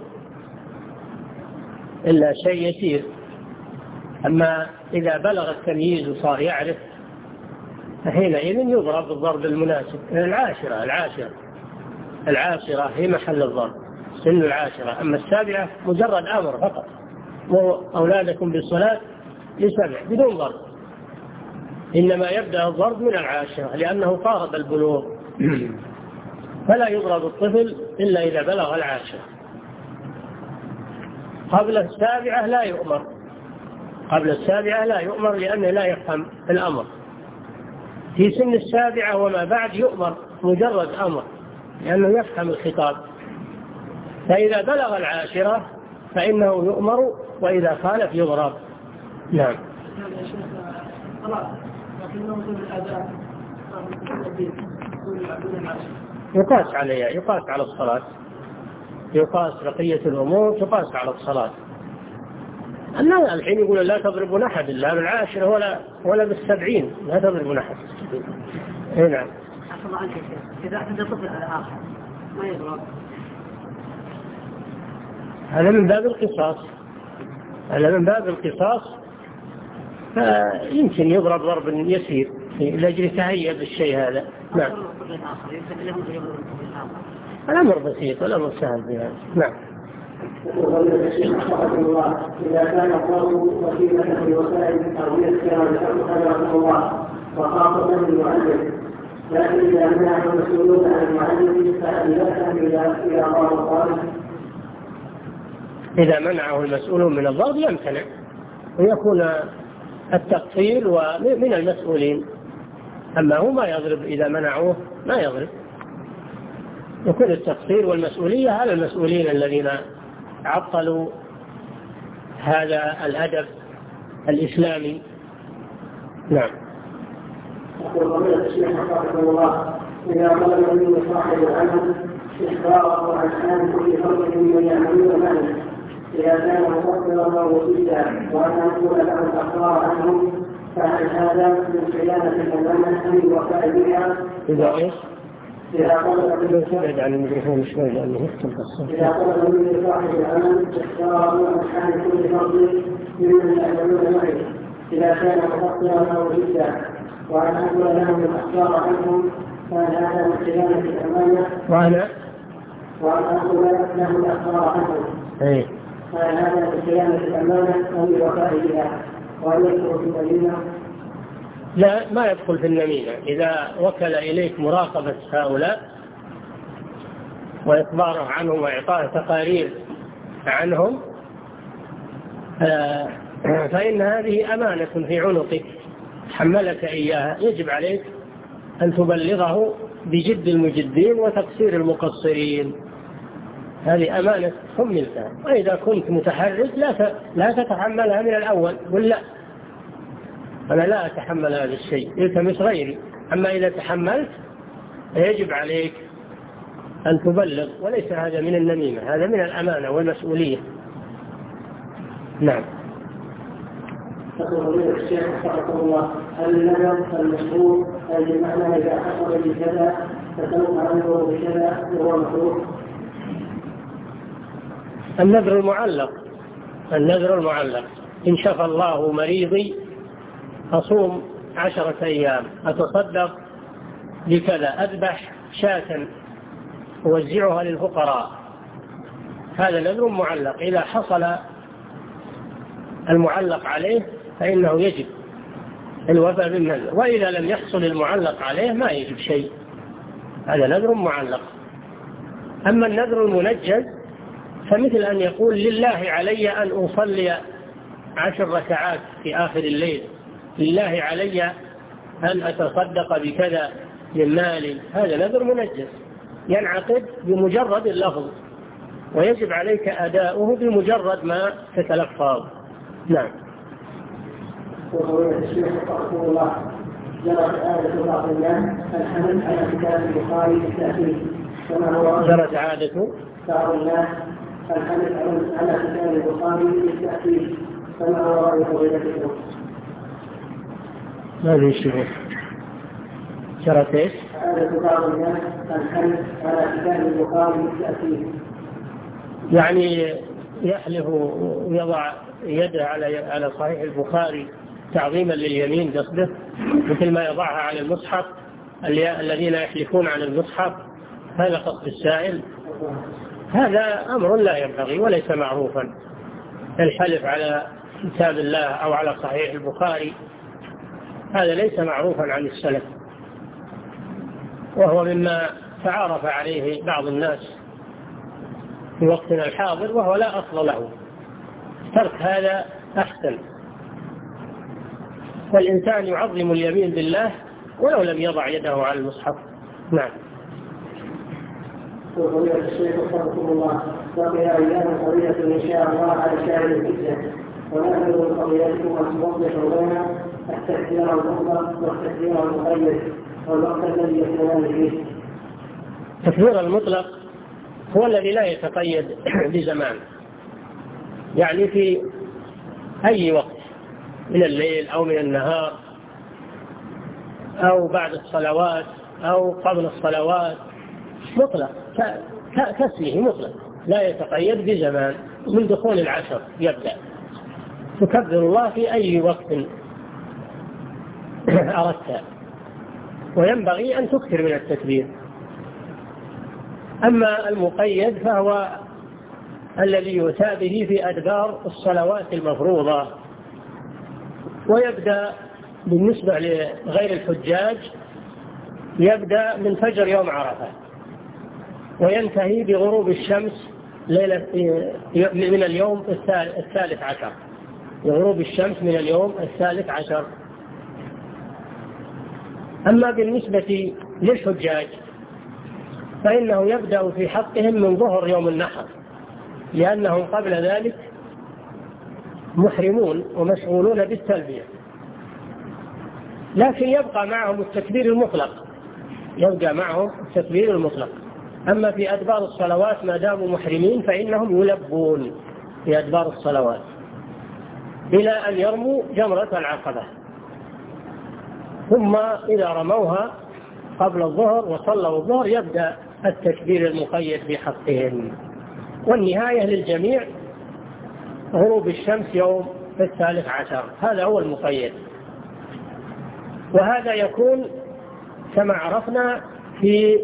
إلا شيء يسير. أما إذا بلغ التمييز وصار يعرف فحينئذ يضرب بالضرب المناسب. العاشرة العاشرة العاشرة هي محل الضرب، سن العاشرة. أما السابعة مجرد أمر فقط: أولادكم بالصلاة لسبع، بدون ضرب. إنما يبدأ الضرب من العاشرة لأنه قارب البلوغ، فلا يضرب الطفل إلا إذا بلغ العاشرة. قبل السابعة لا يؤمر، قبل السابعة لا يؤمر لأنه لا يفهم الأمر. في سن السابعة وما بعد يؤمر مجرد أمر لأنه يفهم الخطاب. فإذا بلغ العاشرة فإنه يؤمر، وإذا خالف يضرب. نعم. يقاس عليها، يقاس على الصلاة. يقاس بقية الأمور تقاس على الصلاة. أنه الحين يقول لا تضربون أحد إلا بالعاشرة ولا ولا بالسبعين، لا تضربون أحد. إيه نعم. الله عنك يا شيخ، إذا أحد طفل على آخر ما يضرب، هذا من باب القصاص، هذا من باب القصاص، فيمكن يضرب ضرب يسير لأجل تهيئ بالشيء هذا. نعم. الأمر بسيط، الأمر سهل بهذا. نعم. إذا كان الضرب وسيلة في وسائل التربية كما ذكر الله وخاصة المعلم، لكن إذا منع المسؤولون عن المعلم فهل يفهم إلى إلى ضرب الطالب؟ إذا منعه المسؤولون من الضرب يمتنع، ويكون التقصير ومن المسؤولين. أما هو ما يضرب، إذا منعوه ما يضرب، يكون التقصير والمسؤولية على المسؤولين الذين عطلوا هذا الأدب الإسلامي. نعم. يقول فضيلة الشيخ حفظه الله: إذا طلب مني صاحب العمل إخباره عن حال كل فرد ممن يعملون معه، إذا كان مفكرا ووسيلا وأن أقول له الأخبار عنهم، فهل هذا من صيانة الأمانة أم الوفاء بها؟ إذا إيش؟ إذا طلب مني تبعد عن الميكروفون شوي لأنه يختلف الصوت. إذا طلب مني صاحب العمل إخباره عن حال كل فرد ممن يعملون معه، إذا كان مفكرا ووسيلا وأن أقول لهم الأخبار عنهم، فهل هذا من صيانة الأمانة؟ وأنا وأن أقول لهم الأخبار عنهم. إيه. فهل هذا من صيانة الأمانة أم الوفاء بها؟ وأن يدخل في النميمة؟ لا، ما يدخل في النميمة. إذا وكل إليك مراقبة هؤلاء وإخباره عنهم وإعطاء تقارير عنهم فإن هذه أمانة في عنقك حملك إياها، يجب عليك أن تبلغه بجد المجدين وتقصير المقصرين. هذه أمانة حملتها، وإذا كنت متحرج لا لا تتحملها من الأول، قل لا، أنا لا أتحمل هذا الشيء، التمس غيري. أما إذا تحملت يجب عليك أن تبلغ، وليس هذا من النميمة، هذا من الأمانة والمسؤولية. نعم. تقول الشيخ حفظه الله: هل النذر المشروع أي بمعنى إذا حصل بكذا فسوف عنه بكذا وهو مشروع؟ النذر المعلق، النذر المعلق: إن شفى الله مريضي أصوم عشرة أيام، أتصدق بكذا، أذبح شاة أوزعها للفقراء. هذا نذر معلق، إذا حصل المعلق عليه فإنه يجب الوفاء بالنذر، وإذا لم يحصل المعلق عليه ما يجب شيء، هذا نذر معلق. أما النذر المنجز فمثل أن يقول: لله علي أن أصلي عشر ركعات في آخر الليل، لله علي أن أتصدق بكذا من مالي، هذا نذر منجز ينعقد بمجرد اللفظ، ويجب عليك أداؤه بمجرد ما تتلفظ. نعم. وقول الشيخ رحمه الله: جرت عادة بعض الناس الحمل على كتاب البخاري بالتأكيد، كما هو جرت عادة بعض الناس الحمل على كتاب البخاري بالتأكيد، كما هو رأي فضيلتكم. ما في شيء. جرت ايش؟ عادة بعض الناس الحمل على كتاب البخاري بالتأكيد، يعني يحلف ويضع يده على على صحيح البخاري تعظيما لليمين قصده، مثل ما يضعها على المصحف الذين يحلفون على المصحف، هذا قصد السائل. هذا أمر لا ينبغي وليس معروفا، الحلف على كتاب الله أو على صحيح البخاري هذا ليس معروفا عن السلف، وهو مما تعارف عليه بعض الناس في وقتنا الحاضر، وهو لا أصل له. ترك هذا أحسن، فالإنسان يعظم اليمين بالله ولو لم يضع يده على المصحف. نعم. وقال الشيخ رحمه الله: بقي أيام قضية إن شاء الله على شاعر الفتنة، ونحن قضيتكم أن توضحوا لنا التكبير المطلق والتكبير المقيد والوقت الذي يكونان فيه. التكبير المطلق هو الذي لا يتقيد بزمان، يعني في أي وقت من الليل أو من النهار أو بعد الصلوات أو قبل الصلوات، مطلق كاسمه مطلق لا يتقيد بزمان. من دخول العشر يبدأ تكبر الله في أي وقت أردت، وينبغي أن تكثر من التكبير. أما المقيد فهو الذي يؤتى به في أدبار الصلوات المفروضة، ويبدأ بالنسبة لغير الحجاج يبدأ من فجر يوم عرفة وينتهي بغروب الشمس ليلة من اليوم الثالث عشر، بغروب الشمس من اليوم الثالث عشر. أما بالنسبة للحجاج فإنه يبدأ في حقهم من ظهر يوم النحر، لأنهم قبل ذلك محرمون ومشغولون بالتلبية، لكن يبقى معهم التكبير المطلق، يبقى معهم التكبير المطلق. أما في أدبار الصلوات ما داموا محرمين فإنهم يلبون في أدبار الصلوات إلى أن يرموا جمرة العقبة، ثم إذا رموها قبل الظهر وصلوا الظهر يبدأ التكبير المقيد بحقهم. والنهاية للجميع غروب الشمس يوم الثالث عشر، هذا هو المقيد. وهذا يكون كما عرفنا في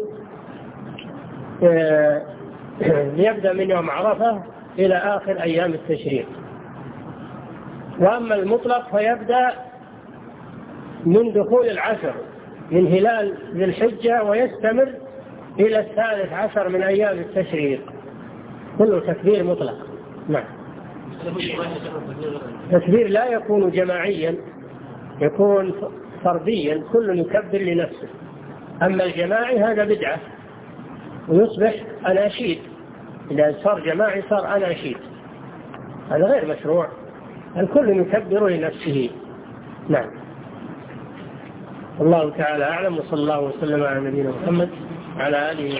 يبدأ من يوم عرفة إلى آخر أيام التشريق. وأما المطلق فيبدأ من دخول العشر من هلال ذي الحجة ويستمر إلى الثالث عشر من أيام التشريق، كله تكبير مطلق. نعم. تكبير لا يكون جماعيا، يكون فرديا، كل يكبر لنفسه. أما الجماعي هذا بدعة ويصبح أناشيد، إذا صار جماعي صار أناشيد، هذا غير مشروع، الكل يكبر لنفسه. نعم. الله تعالى أعلم، وصلى الله وسلم على نبينا محمد على آله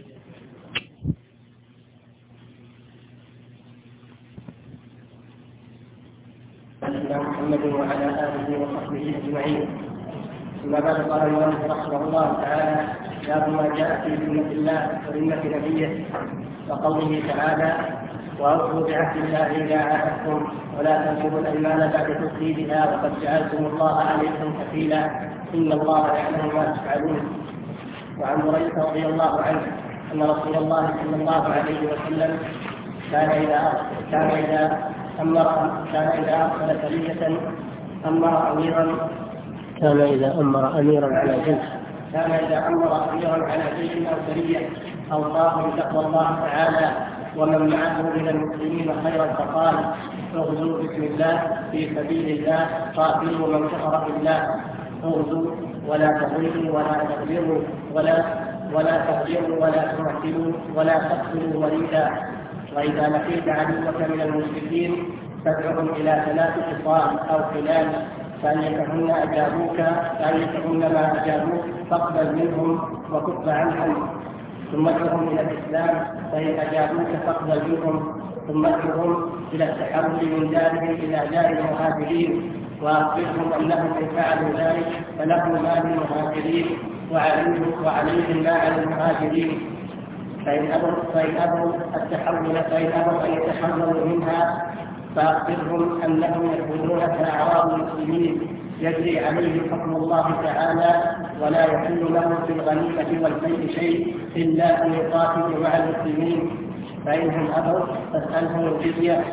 محمد وعلى آله وصحبه أجمعين. ثم بعد قال المؤلف رحمه الله تعالى: باب ما جاء في ذمة الله وذمة نبيه، وقوله تعالى: وأوفوا بعهد الله إذا عاهدتم ولا تنقضوا الأيمان بعد توكيدها وقد جعلتم الله عليكم كفيلا إن الله يعلم ما تفعلون. وعن هريرة رضي الله عنه أن رسول الله صلى الله عليه وسلم كان إذا كان إذا أمر كان إذا أرسل سرية أمر أميرا كان إذا أمر أميرا على جيش كان إذا أمر أميرا على جيش أو سرية أوصاه بتقوى الله تعالى ومن معه من المسلمين خيرا فقال: اغزوا بسم الله في سبيل الله قاتلوا من كفر بالله، اغزوا ولا تغلوا ولا تغدروا ولا ولا تغدروا ولا تمثلوا ولا تقتلوا وليدا، وإذا لقيت عدوك من المشركين فادعهم إلى ثلاث خصال أو خلال، فأيتهن أجابوك فأيتهن ما أجابوك فاقبل منهم وكف عنهم، ثم ادعهم إلى الإسلام فإن أجابوك فاقبل منهم، ثم ادعهم إلى التحرر من دارهم إلى دار المهاجرين، وأخبرهم أنهم إن فعلوا ذلك فلهم ما للمهاجرين وعليهم وعليهم ما على المهاجرين، فإن أبوا فإن أبوا التحرر فإن أبوا أن يتحرروا منها فأخبرهم أنهم يكونون كأعراب المسلمين يجري عليهم حكم الله تعالى ولا يحل لهم في الغنيمة والبيع شيء إلا أن يقاتلوا مع المسلمين، فإنهم أبوا فاسألهم الجزية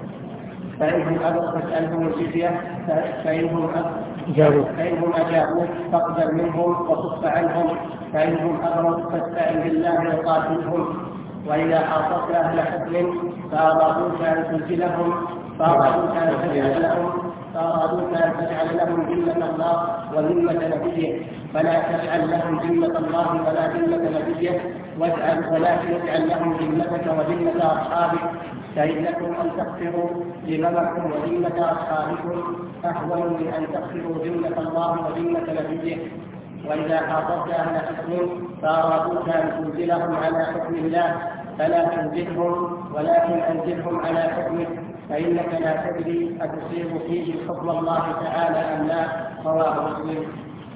فإنهم أبوا فاسألهم الجزية فإنهم أبوا فإنهم أجابوك فاقبل منهم وكف عنهم، فإنهم أبوا فاستعن بالله وقاتلهم، وإذا حاصرت أهل حكم فأرادوك أن تنزلهم فأرادوك أن تجعل لهم فأرادوك أن تجعل لهم ذمة الله وذمة نبيه فلا تجعل لهم ذمة الله ولا ذمة نبيه واجعل ولكن اجعل لهم ذمتك وذمة أصحابك، فإنكم أن تغفروا ذممكم وذمة أصحابكم أهون من أن تغفروا ذمة الله وذمة نبيه، وإذا خاطبت أهل حكم فأرادوك أن تنزلهم على حكم الله فلا تنزلهم ولكن أنزلهم على حكمك، فإنك لا تدري أتصيب فيه حكم الله تعالى أم لا. رواه مسلم.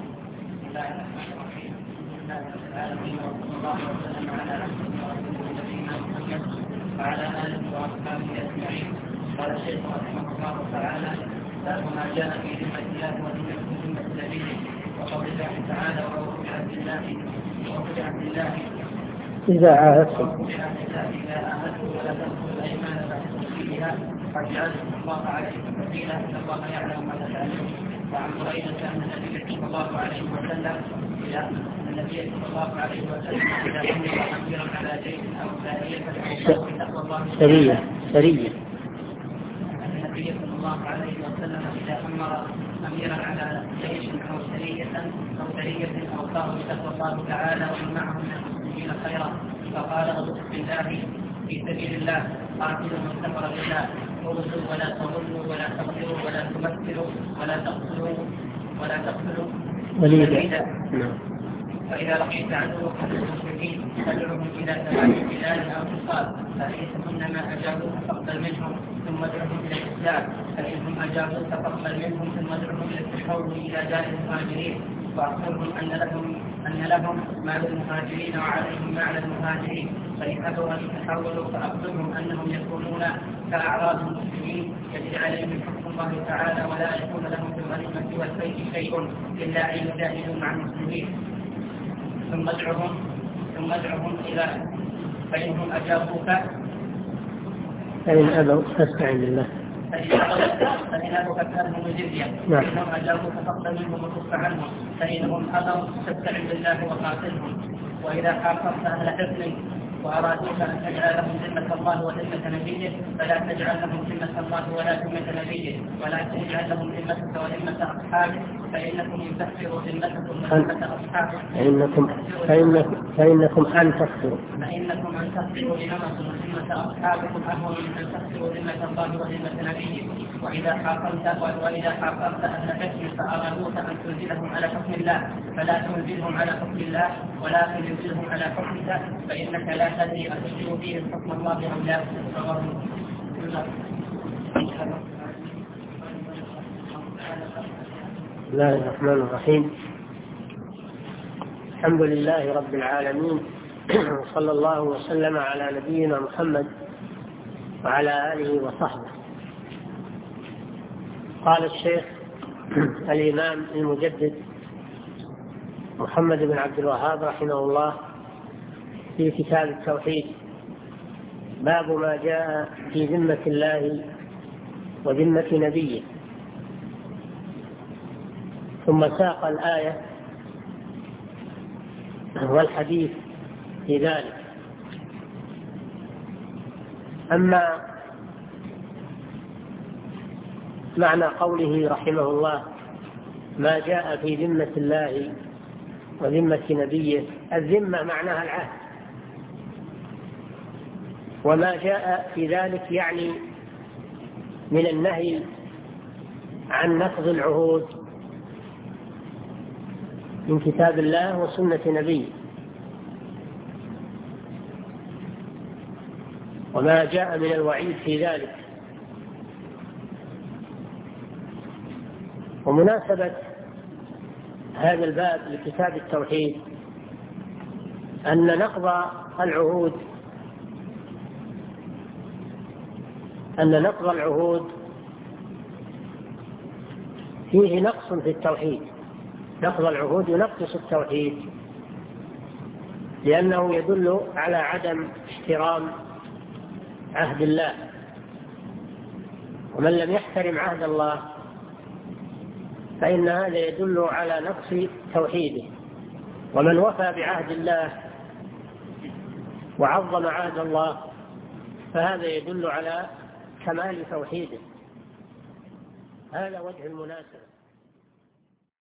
وعلى آله وأصحابه أجمعين. قال الشيخ رحمه الله تعالى: باب ما جاء في ذمة الله وذمة نبيه، وقول الله تعالى: وأوفوا بعهد الله وأوفوا بعهد الله إذا عاهدتم إذا عاهدتم ولا تنقضوا الأيمان بعد توكيدها قد جعلكم الله عليكم كفيلا إن الله يعلم ما تفعلون. وعن هريرة أن النبي صلى الله عليه وسلم إذا النبي صلى الله عليه وسلم إذا أمر أميرا على جيش أو سارية فليتقوا تقوى الله سرية سرية النبي صلى الله عليه وسلم إذا أمر أميرا على جيش أو سرية أو سرية أو صار تقوى الله تعالى ومن معهم من المسلمين خيرا فقال: اغلظوا بالله في سبيل الله، قاتلوا من كفر بالله، اغلظوا ولا تغلوا ولا تغفروا ولا تمثلوا ولا تقتلوا ولا تقتلوا وليدا. فإذا لقيت عدوك من المشركين فادعوهم إلى ثمان بلاد أو خصال، فإنهم ما أجابوك فاقبل منهم ثم ادعوهم إلى الإسلام، فإنهم أجابوك فاقبل منهم ثم ادعوهم إلى التحول إلى دار المهاجرين، وأخبرهم أن لهم أن لهم ما للمهاجرين وعليهم ما على المهاجرين، فإن أبوا أن يتحولوا فأخبرهم أنهم يكونون كأعراض المسلمين يجري عليهم حكم الله تعالى ولا يكون لهم في الغنيمة والبيت شيء إلا أن يجاهدوا مع المسلمين، ثم ادعوهم ثم ادعوهم إلى فإنهم أجابوك فإن أبوا فاستعن بالله فإن أبوا فكانهم الجزية، فإنهم أجابوك فاقبل منهم وكف عنهم، فإنهم أبوا فاستعن بالله وقاتلهم. وإذا حاصرت أهل حصن وأرادوك أن تجعل لهم ذمة الله وذمة نبيه فلا تجعل لهم ذمة الله ولا ذمة نبيه، ولكن اجعل لهم ذمتك وذمة أصحابك، فإنكم إن تكفروا ذمتكم وذمة أصحابك فإنكم فإنكم فإنكم أن تكفروا فإنكم أن تكفروا ذمتكم وذمة أصحابكم أهون من أن تكفروا ذمة الله وذمة نبيه. وإذا حاكمت وإذا حاكمت أهل حكم فأرادوك أن تنزلهم على حكم الله فلا تنزلهم على حكم الله ولكن ينزلهم على حكمك، فإنك لا تدري أتصيب فيهم حكم الله أو لا. بسم الله الرحمن الرحيم. الحمد لله رب العالمين، صلى الله وسلم على نبينا محمد وعلى آله وصحبه. قال الشيخ الإمام المجدد محمد بن عبد الوهاب رحمه الله في كتاب التوحيد: باب ما جاء في ذمة الله وذمة نبيه. ثم ساق الآية والحديث في ذلك. أما معنى قوله رحمه الله ما جاء في ذمة الله وذمة نبيه، الذمة معناها العهد، وما جاء في ذلك يعني من النهي عن نقض العهود من كتاب الله وسنة نبيه، وما جاء من الوعيد في ذلك. ومناسبة هذا الباب لكتاب التوحيد أن نقض العهود أن نقض العهود فيه نقص في التوحيد. نقض العهود ينقص التوحيد، لأنه يدل على عدم احترام عهد الله، ومن لم يحترم عهد الله فإن هذا يدل على نقص توحيده. ومن وفى بعهد الله وعظم عهد الله فهذا يدل على كمال توحيده. هذا وجه المناسبة.